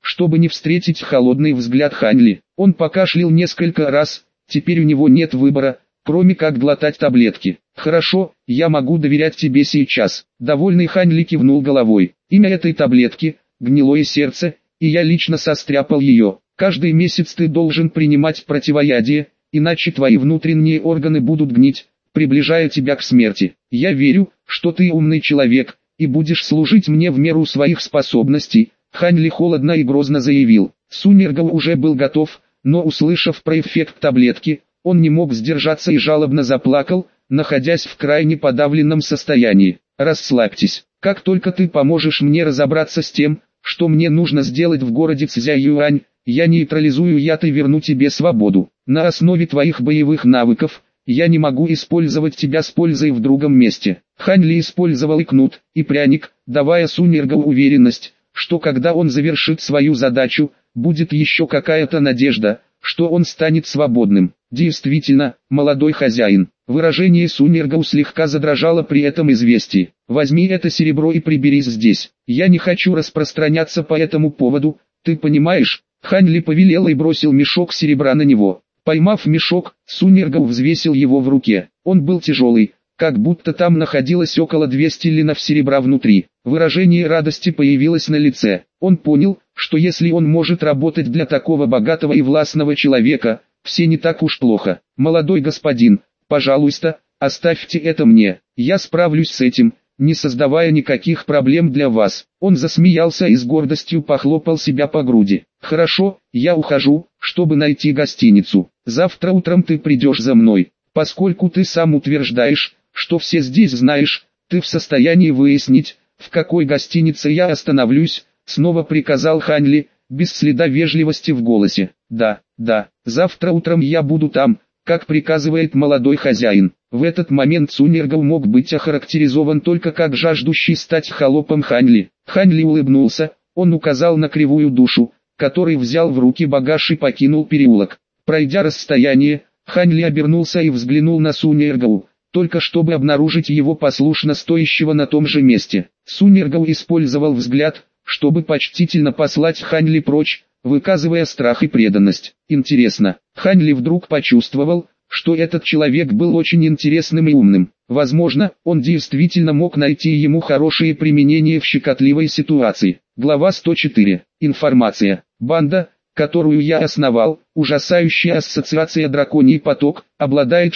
чтобы не встретить холодный взгляд Ханли. Он покашлял несколько раз, теперь у него нет выбора, кроме как глотать таблетки. «Хорошо, я могу доверять тебе сейчас». Довольный Ханли кивнул головой. «Имя этой таблетки – гнилое сердце, и я лично состряпал ее. Каждый месяц ты должен принимать противоядие, иначе твои внутренние органы будут гнить, приближая тебя к смерти. Я верю, что ты умный человек, и будешь служить мне в меру своих способностей», Ханли холодно и грозно заявил. Сунергал уже был готов, но услышав про эффект таблетки, он не мог сдержаться и жалобно заплакал, находясь в крайне подавленном состоянии. «Расслабьтесь, как только ты поможешь мне разобраться с тем, что мне нужно сделать в городе Цзяюань, я нейтрализую яд и верну тебе свободу. На основе твоих боевых навыков, я не могу использовать тебя с пользой в другом месте». Ханли использовал и кнут, и пряник, давая Сунергу уверенность, что когда он завершит свою задачу, будет еще какая-то надежда, что он станет свободным. Действительно, молодой хозяин. Выражение Сунергау слегка задрожало при этом известии. «Возьми это серебро и приберись здесь. Я не хочу распространяться по этому поводу, ты понимаешь?» Ханли повелел и бросил мешок серебра на него. Поймав мешок, Сунергау взвесил его в руке. Он был тяжелый, как будто там находилось около 200 линов серебра внутри. Выражение радости появилось на лице. Он понял, что если он может работать для такого богатого и властного человека, все не так уж плохо. «Молодой господин, пожалуйста, оставьте это мне, я справлюсь с этим, не создавая никаких проблем для вас». Он засмеялся и с гордостью похлопал себя по груди. «Хорошо, я ухожу, чтобы найти гостиницу. Завтра утром ты придешь за мной. Поскольку ты сам утверждаешь, что все здесь знаешь, ты в состоянии выяснить, в какой гостинице я остановлюсь», снова приказал Ханли, без следа вежливости в голосе. «Да, завтра утром я буду там, как приказывает молодой хозяин». В этот момент Сунергал мог быть охарактеризован только как жаждущий стать холопом Ханли. Ханли улыбнулся, он указал на кривую душу, который взял в руки багаж и покинул переулок. Пройдя расстояние, Ханли обернулся и взглянул на Сунергау, только чтобы обнаружить его послушно стоящего на том же месте. Сунергал использовал взгляд, чтобы почтительно послать Ханли прочь, выказывая страх и преданность. Интересно, Ханли вдруг почувствовал, что этот человек был очень интересным и умным. Возможно, он действительно мог найти ему хорошее применение в щекотливой ситуации. Глава 104. Информация. Банда, которую я основал, ужасающая ассоциация «Драконий поток», обладает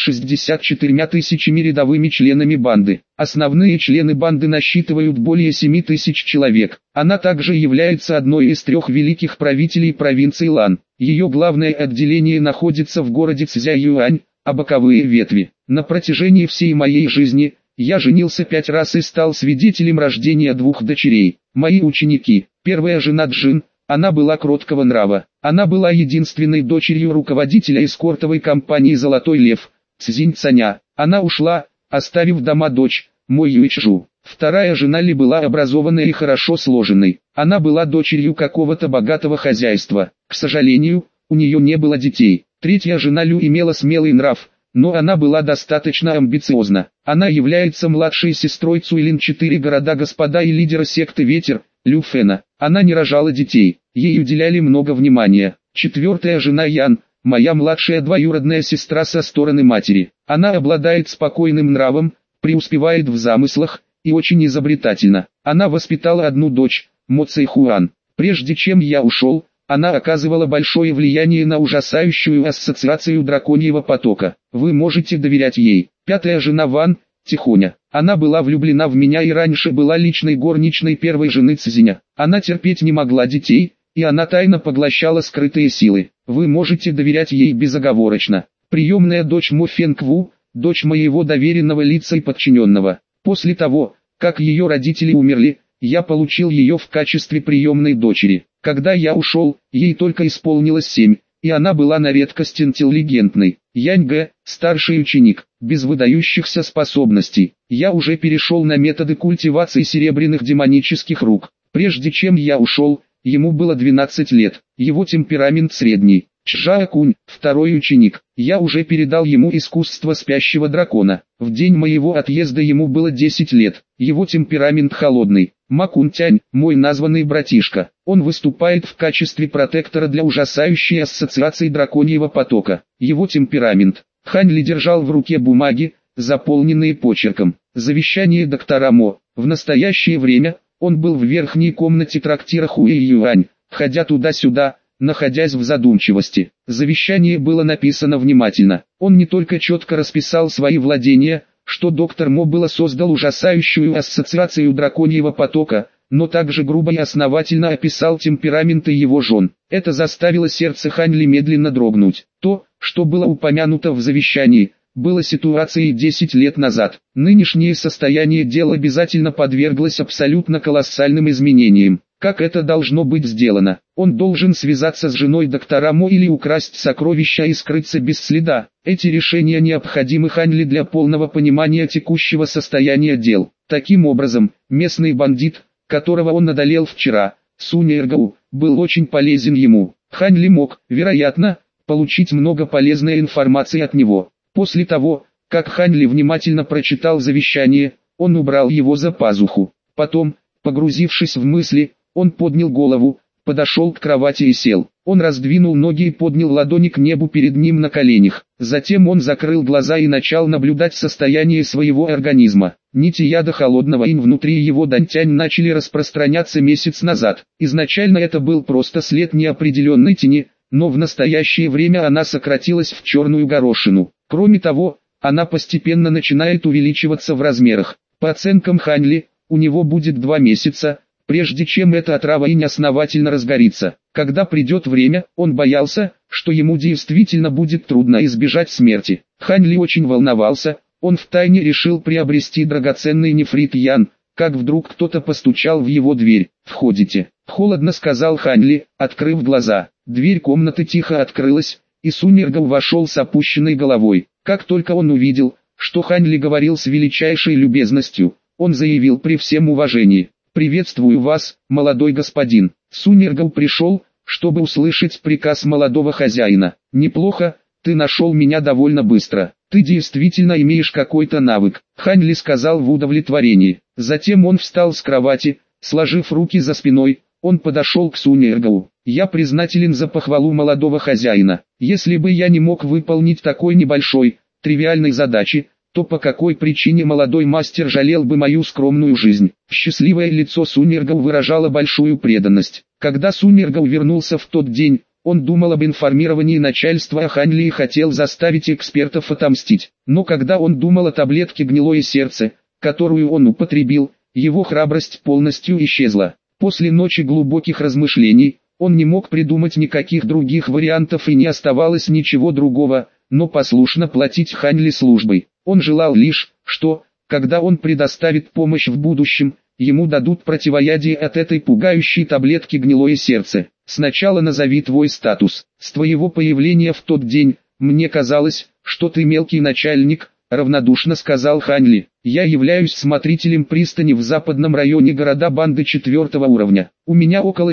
64 тысячами рядовыми членами банды. Основные члены банды насчитывают более 7 тысяч человек. Она также является одной из 3 великих правителей провинции Лан. Ее главное отделение находится в городе Цзяюань, а боковые ветви. На протяжении всей моей жизни, я женился 5 раз и стал свидетелем рождения 2 дочерей. Мои ученики. Первая жена Джин. Она была кроткого нрава. Она была единственной дочерью руководителя эскортовой компании «Золотой лев», Цзинь Цаня. Она ушла, оставив дома дочь, Мо Юйчжу. Вторая жена Ли была образованной и хорошо сложенной. Она была дочерью какого-то богатого хозяйства. К сожалению, у нее не было детей. Третья жена Лю имела смелый нрав, но она была достаточно амбициозна. Она является младшей сестрой Цуйлин 4 города господа и лидера секты Ветер, Лю Фэна. Она не рожала детей, ей уделяли много внимания. Четвертая жена Ян, моя младшая двоюродная сестра со стороны матери. Она обладает спокойным нравом, преуспевает в замыслах и очень изобретательна. Она воспитала одну дочь, Мо Цэйхуан. Прежде чем я ушел, она оказывала большое влияние на ужасающую ассоциацию драконьего потока. Вы можете доверять ей. Пятая жена Ван, Тихоня. Она была влюблена в меня и раньше была личной горничной первой жены Цзиня. Она терпеть не могла детей, и она тайно поглощала скрытые силы. Вы можете доверять ей безоговорочно. Приемная дочь Мо Фенкву, дочь моего доверенного лица и подчиненного. После того, как ее родители умерли, я получил ее в качестве приемной дочери. Когда я ушел, ей только исполнилось 7, и она была на редкость интеллигентной. Янь Гэ, старший ученик, без выдающихся способностей. Я уже перешел на методы культивации серебряных демонических рук. Прежде чем я ушел, ему было 12 лет. Его темперамент средний. Чжао-кунь, второй ученик. Я уже передал ему искусство спящего дракона. В день моего отъезда ему было 10 лет. Его темперамент холодный. Ма Кунтянь, мой названный братишка. Он выступает в качестве протектора для ужасающей ассоциации драконьего потока. Его темперамент. Хань Ли держал в руке бумаги, заполненные почерком. Завещание доктора Мо. В настоящее время он был в верхней комнате трактира Хуэй-Юань, ходя туда-сюда, находясь в задумчивости. Завещание было написано внимательно. Он не только четко расписал свои владения, что доктор Мо было создал ужасающую ассоциацию драконьего потока, но также грубо и основательно описал темпераменты его жен. Это заставило сердце Хань Ли медленно дрогнуть. То, что было упомянуто в завещании, было ситуацией 10 лет назад. Нынешнее состояние дел обязательно подверглось абсолютно колоссальным изменениям. Как это должно быть сделано? Он должен связаться с женой доктора Мо или украсть сокровища и скрыться без следа. Эти решения необходимы Хань Ли для полного понимания текущего состояния дел. Таким образом, местный бандит, которого он одолел вчера, Сунь Эргоу, был очень полезен ему. Хань Ли мог, вероятно, получить много полезной информации от него. После того, как Хань Ли внимательно прочитал завещание, он убрал его за пазуху. Потом, погрузившись в мысли, он поднял голову, подошел к кровати и сел. Он раздвинул ноги и поднял ладони к небу перед ним на коленях. Затем он закрыл глаза и начал наблюдать состояние своего организма. Нити яда холодного инь внутри его дантянь начали распространяться месяц назад. Изначально это был просто след неопределенной тени, но в настоящее время она сократилась в черную горошину. Кроме того, она постепенно начинает увеличиваться в размерах. По оценкам Хань Ли, у него будет 2 месяца, прежде чем эта отрава инь основательно разгорится. Когда придет время, он боялся, что ему действительно будет трудно избежать смерти. Хань Ли очень волновался, он втайне решил приобрести драгоценный нефрит Ян, как вдруг кто-то постучал в его дверь. «Входите», — холодно сказал Хань Ли, открыв глаза. Дверь комнаты тихо открылась, и Сунь Эргоу вошел с опущенной головой. Как только он увидел, что Хань Ли говорил с величайшей любезностью, он заявил при всем уважении: «Приветствую вас, молодой господин». Сунь Эргоу пришел, чтобы услышать приказ молодого хозяина. «Неплохо, ты нашел меня довольно быстро. Ты действительно имеешь какой-то навык», — Хань Ли сказал в удовлетворении. Затем он встал с кровати, сложив руки за спиной, он подошел к Сунь Эргоу. «Я признателен за похвалу молодого хозяина. Если бы я не мог выполнить такой небольшой, тривиальной задачи, то по какой причине молодой мастер жалел бы мою скромную жизнь?» Счастливое лицо Сунь Эргоу выражало большую преданность. Когда Сунь Эргоу вернулся в тот день, он думал об информировании начальства о Хань Ли и хотел заставить экспертов отомстить. Но когда он думал о таблетке «Гнилое сердце», которую он употребил, его храбрость полностью исчезла. После ночи глубоких размышлений, он не мог придумать никаких других вариантов и не оставалось ничего другого, но послушно платить Хань Ли службой. Он желал лишь, что, когда он предоставит помощь в будущем, ему дадут противоядие от этой пугающей таблетки «Гнилое сердце». «Сначала назови твой статус. С твоего появления в тот день, мне казалось, что ты мелкий начальник», — равнодушно сказал Хань Ли. «Я являюсь смотрителем пристани в западном районе города банды 4-го уровня. У меня около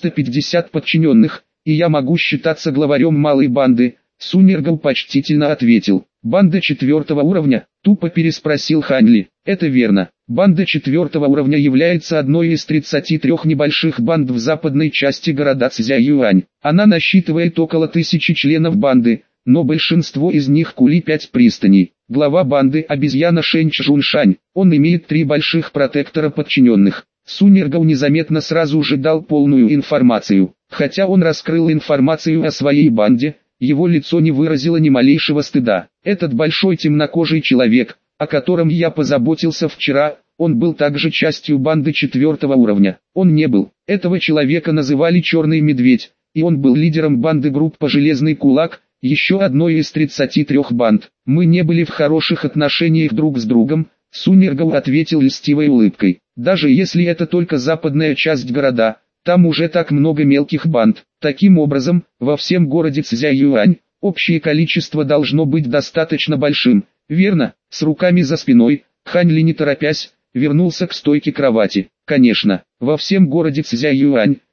450 подчиненных, и я могу считаться главарем малой банды», — Сунь Эргоу почтительно ответил. «Банда 4-го уровня?» — тупо переспросил Хань Ли. «Это верно. Банда 4-го уровня является одной из 33 небольших банд в западной части города Цзяюань. Она насчитывает около 1000 членов банды, но большинство из них кули 5 пристаней. Глава банды — обезьяна Шэнь Чжуншань. Он имеет 3 больших протектора подчиненных». Сунь Эргоу незаметно сразу же дал полную информацию. Хотя он раскрыл информацию о своей банде, его лицо не выразило ни малейшего стыда. «Этот большой темнокожий человек, о котором я позаботился вчера, он был также частью банды 4-го уровня. Он не был. Этого человека называли Черный Медведь, и он был лидером банды группы Железный Кулак, еще одной из 33 банд. Мы не были в хороших отношениях друг с другом», — Сунь Эргоу ответил льстивой улыбкой. «Даже если это только западная часть города, там уже так много мелких банд. Таким образом, во всем городе Цзяюань, общее количество должно быть достаточно большим, верно?» С руками за спиной, Хань Ли не торопясь, вернулся к стойке кровати. «Конечно, во всем городе Цзяюань,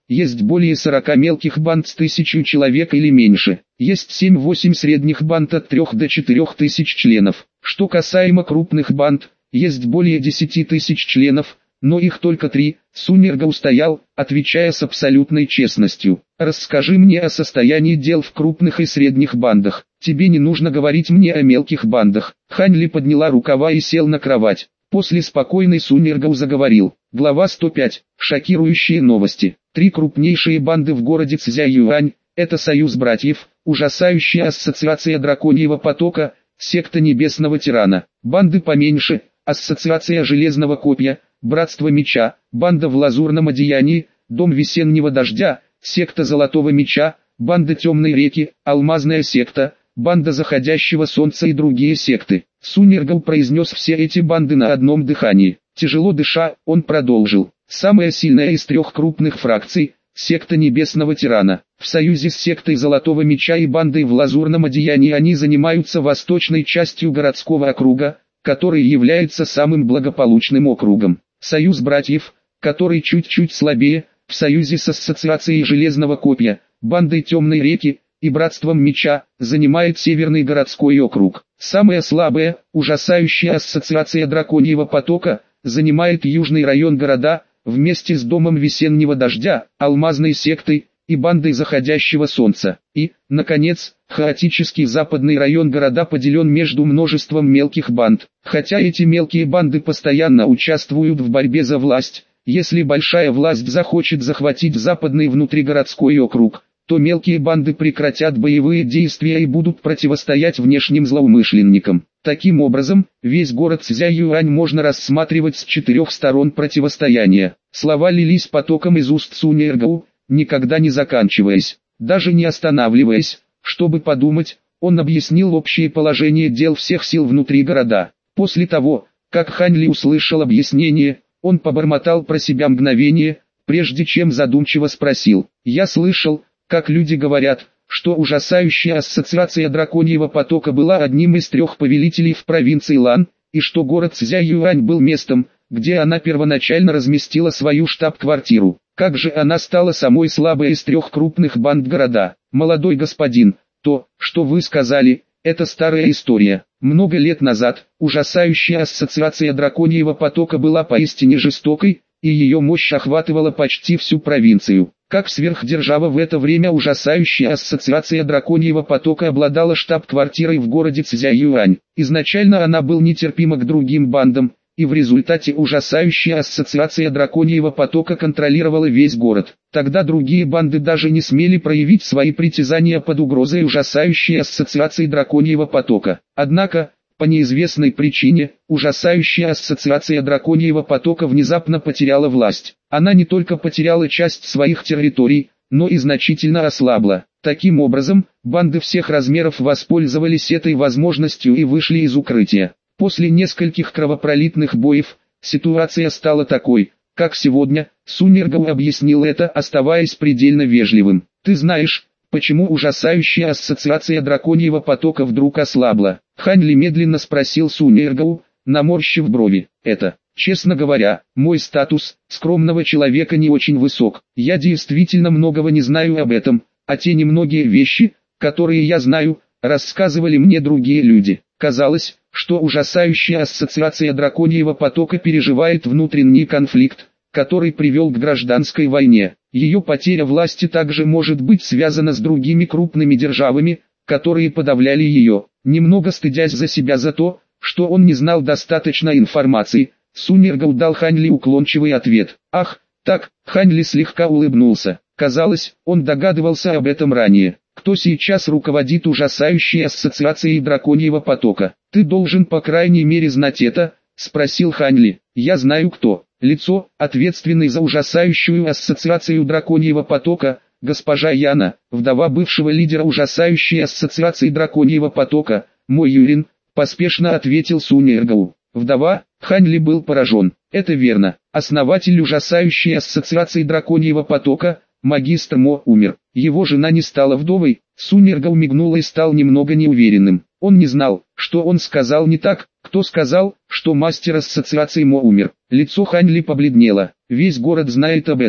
есть более 40 мелких банд с 1000 человек или меньше. Есть 7-8 средних банд от 3 до 4000 членов. Что касаемо крупных банд, есть более 10 тысяч членов, но их только 3. Сунерга устоял, отвечая с абсолютной честностью. Расскажи мне о состоянии дел в крупных и средних бандах. Тебе не нужно говорить мне о мелких бандах. Хань Ли подняла рукава и сел на кровать. После спокойной Сунергау заговорил. Глава 105. Шокирующие новости. 3 крупнейшие банды в городе Цзяюань. Это Союз братьев, ужасающая ассоциация Драконьего потока, секта Небесного Тирана. Банды поменьше, ассоциация Железного Копья, Братство Меча, банда в Лазурном Одеянии, Дом Весеннего Дождя, секта Золотого Меча, банда Темной Реки, Алмазная секта, банда Заходящего Солнца и другие секты. Сунергау произнес все эти банды на одном дыхании. Тяжело дыша, он продолжил. Самая сильная из 3 крупных фракций – секта Небесного Тирана. В союзе с сектой Золотого Меча и бандой в Лазурном Одеянии они занимаются восточной частью городского округа, который является самым благополучным округом. Союз братьев, который чуть-чуть слабее, в союзе с ассоциацией Железного Копья, бандой Темной Реки и Братством Меча, занимает Северный городской округ. Самая слабая, ужасающая ассоциация Драконьего потока, занимает Южный район города, вместе с Домом Весеннего Дождя, Алмазной сектой и бандой Заходящего Солнца. И, наконец, хаотический западный район города поделен между множеством мелких банд. Хотя эти мелкие банды постоянно участвуют в борьбе за власть, если большая власть захочет захватить западный внутригородской округ, то мелкие банды прекратят боевые действия и будут противостоять внешним злоумышленникам. Таким образом, весь город Цзяюань можно рассматривать с 4 сторон противостояния. Слова лились потоком из уст Сунергау, никогда не заканчиваясь, даже не останавливаясь, чтобы подумать. Он объяснил общее положение дел всех сил внутри города. После того, как Хань Ли услышал объяснение, он побормотал про себя мгновение, прежде чем задумчиво спросил. «Я слышал, как люди говорят, что ужасающая ассоциация Драконьего потока была одним из 3 повелителей в провинции Лан, и что город Цзяюань был местом, где она первоначально разместила свою штаб-квартиру. Как же она стала самой слабой из 3 крупных банд города? Молодой господин, то, что вы сказали, это старая история. Много лет назад, ужасающая ассоциация Драконьего потока была поистине жестокой, и ее мощь охватывала почти всю провинцию. Как сверхдержава в это время ужасающая ассоциация Драконьего потока обладала штаб-квартирой в городе Цзяюань. Изначально она была нетерпима к другим бандам, и в результате ужасающая ассоциация Драконьего потока контролировала весь город. Тогда другие банды даже не смели проявить свои притязания под угрозой ужасающей ассоциации Драконьего потока. Однако, по неизвестной причине, ужасающая ассоциация Драконьего потока внезапно потеряла власть. Она не только потеряла часть своих территорий, но и значительно ослабла. Таким образом, банды всех размеров воспользовались этой возможностью и вышли из укрытия. После нескольких кровопролитных боев, ситуация стала такой, как сегодня. Сунергау объяснил это, оставаясь предельно вежливым. «Ты знаешь, почему ужасающая ассоциация Драконьего потока вдруг ослабла?» Хань Ли медленно спросил Сунергау, наморщив брови. «Это, честно говоря, мой статус скромного человека не очень высок. Я действительно многого не знаю об этом, а те немногие вещи, которые я знаю, рассказывали мне другие люди. Казалось, что ужасающая ассоциация Драконьего потока переживает внутренний конфликт, который привел к гражданской войне. Ее потеря власти также может быть связана с другими крупными державами, которые подавляли ее. Немного стыдясь за себя за то, что он не знал достаточно информации, Сунергау дал Хань Ли уклончивый ответ. «Ах, так», Хань Ли слегка улыбнулся. Казалось, он догадывался об этом ранее. «Кто сейчас руководит ужасающей ассоциацией Драконьего потока? Ты должен по крайней мере знать это», — спросил Хань Ли. «Я знаю кто. Лицо, ответственное за ужасающую ассоциацию Драконьего потока, госпожа Яна, вдова бывшего лидера ужасающей ассоциации Драконьего потока, мой Юрин», — поспешно ответил Сунергау. «Вдова?» Хань Ли был поражен. «Это верно. Основатель ужасающей ассоциации Драконьего потока, магистр Мо, умер. Его жена не стала вдовой». Сунергау мигнул и стал немного неуверенным. Он не знал, что он сказал не так. Кто сказал, что мастер ассоциации Мо умер? Лицо Хань Ли побледнело. Весь город знает об этом.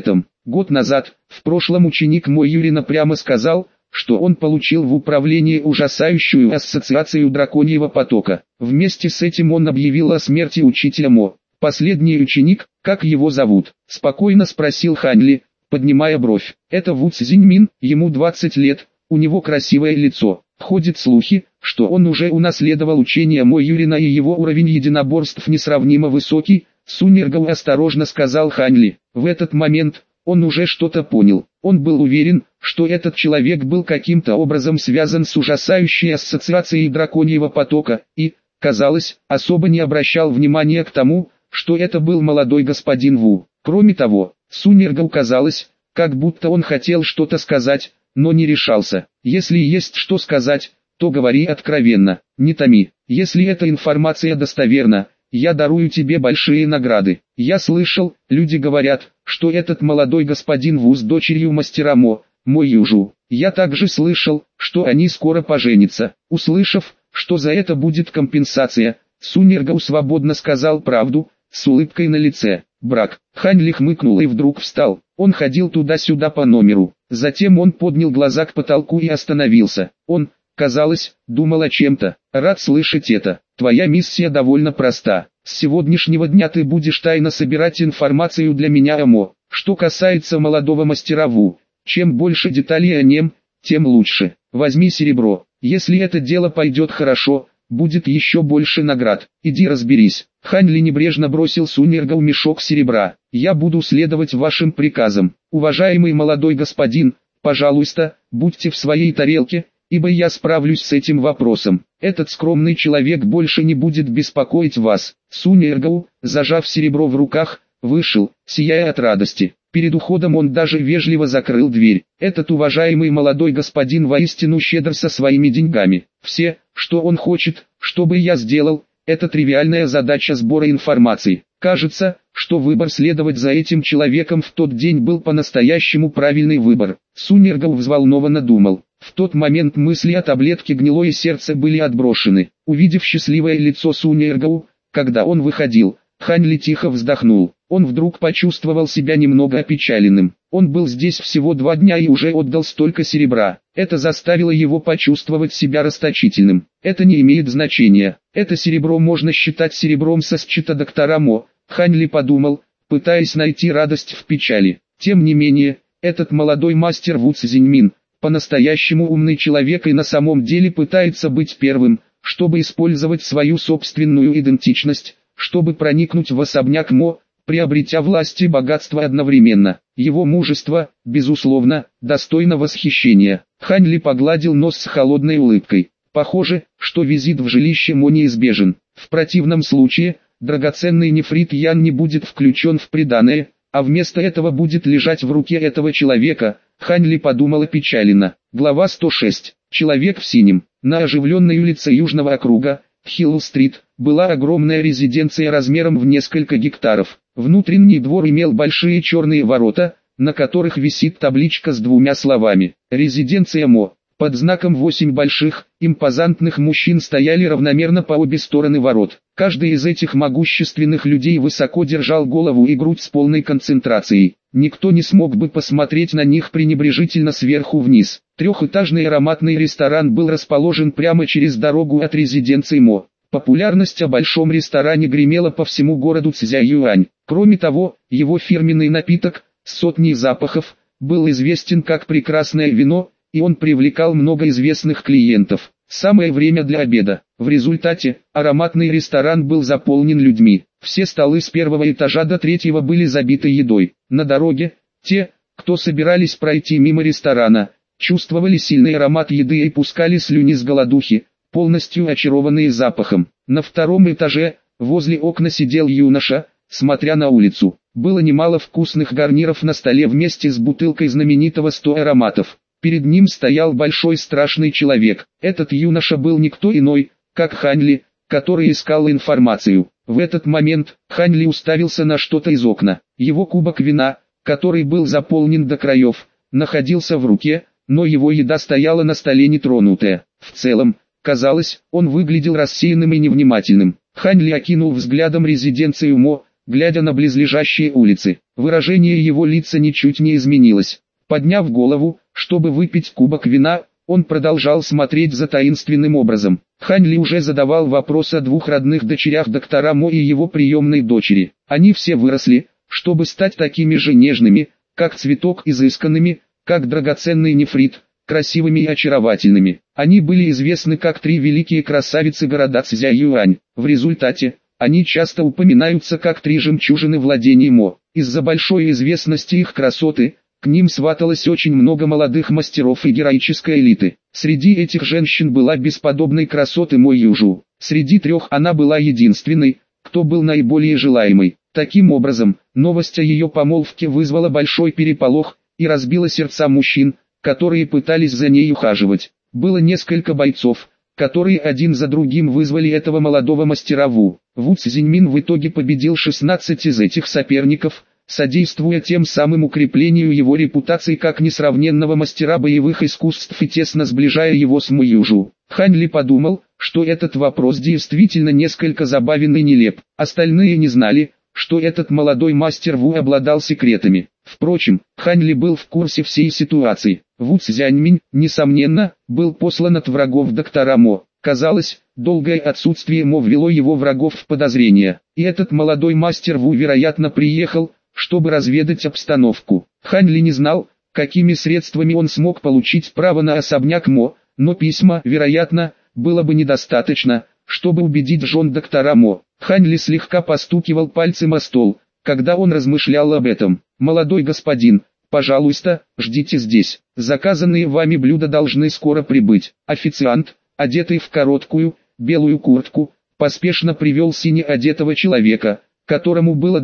Год назад, в прошлом ученик Мо Юрина прямо сказал, что он получил в управлении ужасающую ассоциацию драконьего потока. Вместе с этим он объявил о смерти учителя Мо. Последний ученик, как его зовут? Спокойно спросил Хань Ли, поднимая бровь. Это Ву Цзиньмин, ему 20 лет, у него красивое лицо. Ходят слухи, что он уже унаследовал учение Мо Юрина и его уровень единоборств несравнимо высокий, Сунергал осторожно сказал Хань Ли. В этот момент, он уже что-то понял. Он был уверен, что этот человек был каким-то образом связан с ужасающей ассоциацией драконьего потока, и, казалось, особо не обращал внимания к тому, что это был молодой господин Ву. Кроме того, Сунергал казалось, как будто он хотел что-то сказать, но не решался. Если есть что сказать, то говори откровенно, не томи. Если эта информация достоверна, я дарую тебе большие награды. Я слышал, люди говорят, что этот молодой господин Ву с дочерью мастера Мо Южу. Я также слышал, что они скоро поженятся. Услышав, что за это будет компенсация, Сунергал свободно сказал правду, с улыбкой на лице. Брак. Хань Ли хмыкнул и вдруг встал. Он ходил туда-сюда по номеру. Затем он поднял глаза к потолку и остановился. Он, казалось, думал о чем-то. Рад слышать это. Твоя миссия довольно проста. С сегодняшнего дня ты будешь тайно собирать информацию для меня о Мо. Что касается молодого мастера Ву, чем больше деталей о нем, тем лучше. Возьми серебро. Если это дело пойдет хорошо, будет еще больше наград. Иди разберись. Хань Ли небрежно бросил Сунергал мешок серебра. Я буду следовать вашим приказам. Уважаемый молодой господин, пожалуйста, будьте в своей тарелке, ибо я справлюсь с этим вопросом. Этот скромный человек больше не будет беспокоить вас. Сунергал, зажав серебро в руках, вышел, сияя от радости. Перед уходом он даже вежливо закрыл дверь. Этот уважаемый молодой господин воистину щедр со своими деньгами. Все, что он хочет, чтобы я сделал, это тривиальная задача сбора информации. Кажется, что выбор следовать за этим человеком в тот день был по-настоящему правильный выбор. Сунергал взволнованно думал. В тот момент мысли о таблетке гнилое сердце были отброшены. Увидев счастливое лицо Сунергал, когда он выходил, Хань Ли тихо вздохнул. Он вдруг почувствовал себя немного опечаленным. Он был здесь всего 2 дня и уже отдал столько серебра. Это заставило его почувствовать себя расточительным. Это не имеет значения. Это серебро можно считать серебром со счета доктора Мо. Хань Ли подумал, пытаясь найти радость в печали. Тем не менее, этот молодой мастер Ву Цзиньмин, по-настоящему умный человек и на самом деле пытается быть первым, чтобы использовать свою собственную идентичность, чтобы проникнуть в особняк Мо, приобретя власть и богатство одновременно. Его мужество, безусловно, достойно восхищения. Хань Ли погладил нос с холодной улыбкой. Похоже, что визит в жилище Мо неизбежен. В противном случае, драгоценный нефрит Ян не будет включен в приданое, а вместо этого будет лежать в руке этого человека. Хань Ли подумал опечаленно. Глава 106. Человек в синем. На оживленной улице Южного округа, Хилл-стрит, была огромная резиденция размером в несколько гектаров. Внутренний двор имел большие черные ворота, на которых висит табличка с 2 словами «Резиденция Мо». Под знаком 8 больших, импозантных мужчин стояли равномерно по обе стороны ворот. Каждый из этих могущественных людей высоко держал голову и грудь с полной концентрацией. Никто не смог бы посмотреть на них пренебрежительно сверху вниз. Трехэтажный ароматный ресторан был расположен прямо через дорогу от резиденции Мо. Популярность о большом ресторане гремела по всему городу Цзяюань. Кроме того, его фирменный напиток, с сотней запахов, был известен как прекрасное вино, и он привлекал много известных клиентов. Самое время для обеда. В результате, ароматный ресторан был заполнен людьми. Все столы с 1-го этажа до 3-го были забиты едой. На дороге, те, кто собирались пройти мимо ресторана, чувствовали сильный аромат еды и пускали слюни с голодухи, полностью очарованные запахом. На 2-м этаже, возле окна сидел юноша, смотря на улицу. Было немало вкусных гарниров на столе вместе с бутылкой знаменитого 100 ароматов. Перед ним стоял большой страшный человек. Этот юноша был никто иной, как Хань Ли, который искал информацию. В этот момент, Хань Ли уставился на что-то из окна. Его кубок вина, который был заполнен до краев, находился в руке, но его еда стояла на столе нетронутая. В целом, казалось, он выглядел рассеянным и невнимательным. Хань Ли окинул взглядом резиденцию Мо, глядя на близлежащие улицы. Выражение его лица ничуть не изменилось. Подняв голову, чтобы выпить кубок вина, он продолжал смотреть за таинственным образом. Хань Ли уже задавал вопрос о двух родных дочерях доктора Мо и его приемной дочери. Они все выросли, чтобы стать такими же нежными, как цветок, изысканными, как драгоценный нефрит, красивыми и очаровательными. Они были известны как три великие красавицы города Цзяюань. В результате, они часто упоминаются как три жемчужины владений Мо. Из-за большой известности их красоты, к ним сваталось очень много молодых мастеров и героической элиты. Среди этих женщин была бесподобной красоты Мо Южу. Среди трех она была единственной, кто был наиболее желаемой. Таким образом, новость о ее помолвке вызвала большой переполох и разбила сердца мужчин, которые пытались за ней ухаживать. Было несколько бойцов, которые один за другим вызвали этого молодого мастера Ву. Ву Цзиньмин в итоге победил 16 из этих соперников, содействуя тем самым укреплению его репутации как несравненного мастера боевых искусств и тесно сближая его с Мо Южу. Хань Ли подумал, что этот вопрос действительно несколько забавен и нелеп. Остальные не знали, что этот молодой мастер Ву обладал секретами. Впрочем, Хань Ли был в курсе всей ситуации. Ву Цзяньминь, несомненно, был послан от врагов доктора Мо. Казалось, долгое отсутствие Мо ввело его врагов в подозрение. И этот молодой мастер Ву, вероятно, приехал, чтобы разведать обстановку. Хань Ли не знал, какими средствами он смог получить право на особняк Мо, но письма, вероятно, было бы недостаточно, чтобы убедить жен доктора Мо. Хань Ли слегка постукивал пальцем о стол, когда он размышлял об этом. «Молодой господин, пожалуйста, ждите здесь. Заказанные вами блюда должны скоро прибыть». Официант, одетый в короткую, белую куртку, поспешно привел сине одетого человека, которому было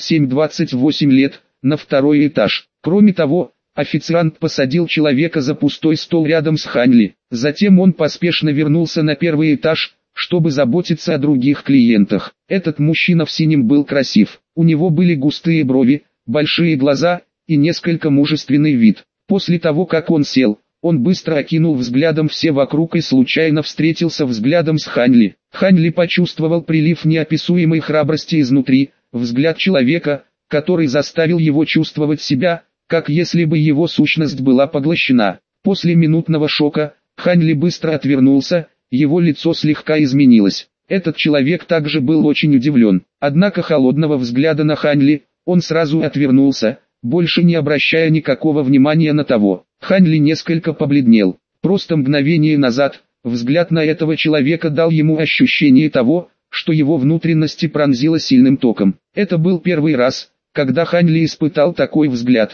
27-28 лет, на второй этаж. Кроме того, официант посадил человека за пустой стол рядом с Хань Ли. Затем он поспешно вернулся на первый этаж, чтобы заботиться о других клиентах. Этот мужчина в синем был красив. У него были густые брови, большие глаза и несколько мужественный вид. После того, как он сел, он быстро окинул взглядом все вокруг и случайно встретился взглядом с Хань Ли. Хань Ли почувствовал прилив неописуемой храбрости изнутри, взгляд человека, который заставил его чувствовать себя, как если бы его сущность была поглощена. После минутного шока, Хань Ли быстро отвернулся, его лицо слегка изменилось. Этот человек также был очень удивлен. Однако холодного взгляда на Хань Ли, он сразу отвернулся, больше не обращая никакого внимания на того. Хань Ли несколько побледнел. Просто мгновение назад, взгляд на этого человека дал ему ощущение того, что его внутренности пронзило сильным током. Это был первый раз, когда Хань Ли испытал такой взгляд,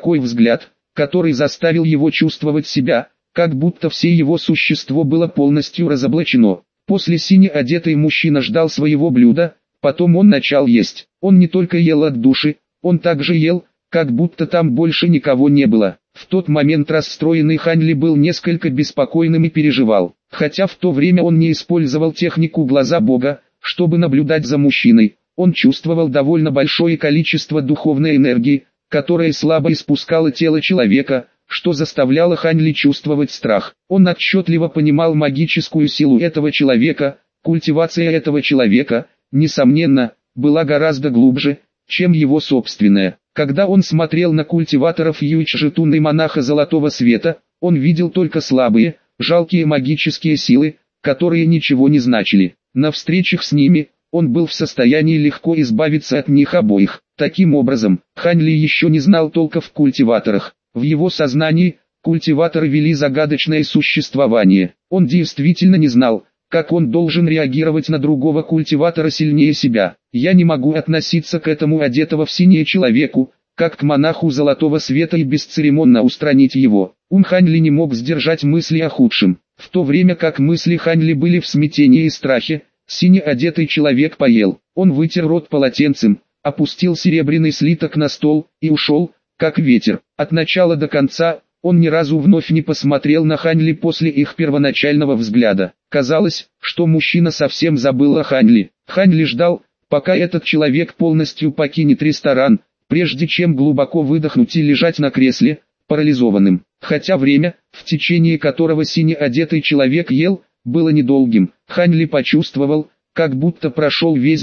который заставил его чувствовать себя, как будто все его существо было полностью разоблачено. После сине одетый мужчина ждал своего блюда, потом он начал есть. Он не только ел от души, он также ел, как будто там больше никого не было. В тот момент расстроенный Хань Ли был несколько беспокойным и переживал. Хотя в то время он не использовал технику глаза Бога, чтобы наблюдать за мужчиной, он чувствовал довольно большое количество духовной энергии, которая слабо испускала тело человека, что заставляло Хань Ли чувствовать страх. Он отчетливо понимал магическую силу этого человека, культивация этого человека, несомненно, была гораздо глубже, чем его собственная. Когда он смотрел на культиваторов Юйчжетун и монаха Золотого Света, он видел только слабые, жалкие магические силы, которые ничего не значили. На встречах с ними, он был в состоянии легко избавиться от них обоих. Таким образом, Хань Ли еще не знал толка в культиваторах. В его сознании, культиваторы вели загадочное существование. Он действительно не знал, как он должен реагировать на другого культиватора сильнее себя. Я не могу относиться к этому одетого в синее человеку, как к монаху Золотого Света и бесцеремонно устранить его. Ум Хань Ли не мог сдержать мысли о худшем. В то время как мысли Хань Ли были в смятении и страхе, сине одетый человек поел. Он вытер рот полотенцем, опустил серебряный слиток на стол и ушел, как ветер. От начала до конца, он ни разу вновь не посмотрел на Хань Ли после их первоначального взгляда. Казалось, что мужчина совсем забыл о Хань Ли. Хань Ли ждал, пока этот человек полностью покинет ресторан, прежде чем глубоко выдохнуть и лежать на кресле, парализованным. Хотя время, в течение которого сине одетый человек ел, было недолгим, Хань Ли почувствовал, как будто прошел весь день.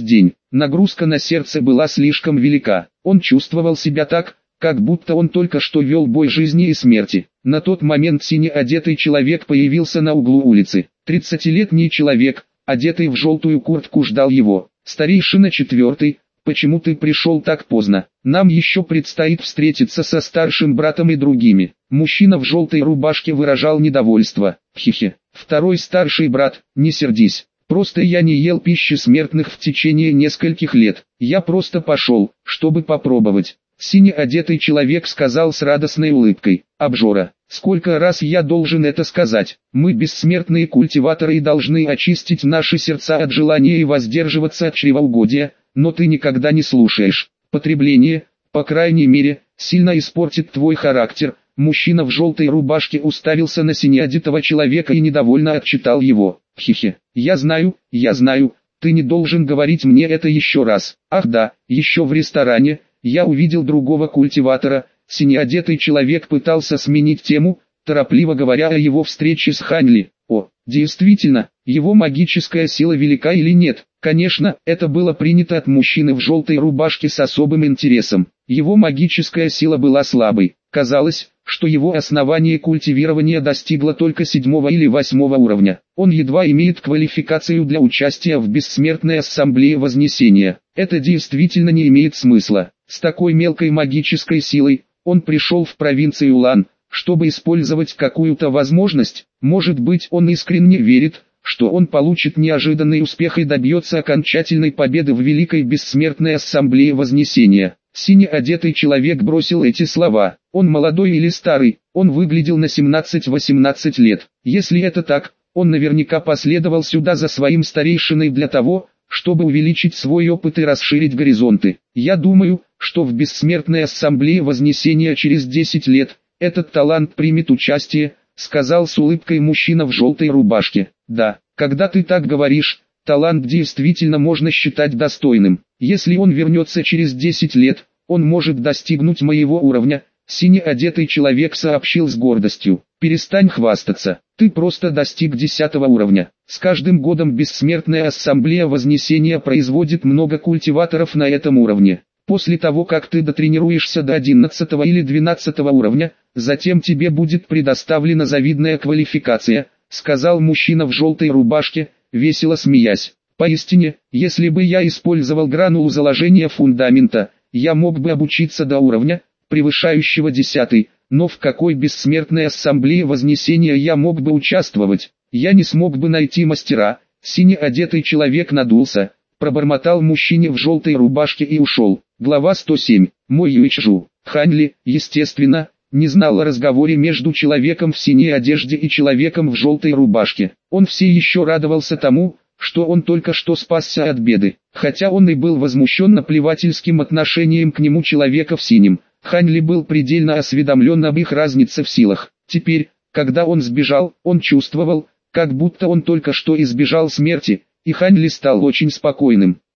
Нагрузка на сердце была слишком велика. Он чувствовал себя так, как будто он только что вел бой жизни и смерти. На тот момент сине одетый человек появился на углу улицы. 30-летний человек, одетый в желтую куртку, ждал его. «Старейшина четвертый, почему ты пришел так поздно? Нам еще предстоит встретиться со старшим братом и другими». Мужчина в желтой рубашке выражал недовольство. «Хе-хе, второй старший брат, не сердись. Просто я не ел пищи смертных в течение нескольких лет. Я просто пошел, чтобы попробовать». Сине одетый человек сказал с радостной улыбкой. «Обжора, сколько раз я должен это сказать? Мы бессмертные культиваторы и должны очистить наши сердца от желания и воздерживаться от чревоугодия, но ты никогда не слушаешь. Потребление, по крайней мере, сильно испортит твой характер». Мужчина в желтой рубашке уставился на синеодетого человека и недовольно отчитал его. «Хе-хе, я знаю, ты не должен говорить мне это еще раз. Ах да, еще в ресторане я увидел другого культиватора». Синеодетый человек пытался сменить тему, торопливо говоря о его встрече с Ханли. «О, действительно, его магическая сила велика или нет?» Конечно, это было принято от мужчины в желтой рубашке с особым интересом. Его магическая сила была слабой. Казалось, что его основание культивирования достигло только 7 или 8 уровня. Он едва имеет квалификацию для участия в бессмертной ассамблее Вознесения. Это действительно не имеет смысла. С такой мелкой магической силой, он пришел в провинцию Лан, чтобы использовать какую-то возможность. Может быть, он искренне верит, что он получит неожиданный успех и добьется окончательной победы в Великой Бессмертной Ассамблее Вознесения. Сине одетый человек бросил эти слова. Он молодой или старый, он выглядел на 17-18 лет. Если это так, он наверняка последовал сюда за своим старейшиной для того, чтобы увеличить свой опыт и расширить горизонты. Я думаю, что в Бессмертной Ассамблее Вознесения через 10 лет, этот талант примет участие, сказал с улыбкой мужчина в желтой рубашке. Да, когда ты так говоришь, талант действительно можно считать достойным. Если он вернется через 10 лет, он может достигнуть моего уровня. Сине одетый человек сообщил с гордостью. Перестань хвастаться, ты просто достиг 10 уровня. С каждым годом Бессмертная Ассамблея Вознесения производит много культиваторов на этом уровне. После того, как ты дотренируешься до 11 или 12 уровня, затем тебе будет предоставлена завидная квалификация, сказал мужчина в желтой рубашке, весело смеясь. Поистине, если бы я использовал гранулу заложения фундамента, я мог бы обучиться до уровня, превышающего 10, но в какой бессмертной ассамблее Вознесения я мог бы участвовать? Я не смог бы найти мастера. Сине одетый человек надулся, пробормотал мужчине в желтой рубашке и ушел. Глава 107. Мой Юйчжу. Ханли, естественно, не знал о разговоре между человеком в синей одежде и человеком в желтой рубашке. Он все еще радовался тому, что он только что спасся от беды. Хотя он и был возмущен наплевательским отношением к нему человека в синем, Ханли был предельно осведомлен об их разнице в силах. Теперь, когда он сбежал, он чувствовал, как будто он только что избежал смерти, и Ханли стал очень спокойным.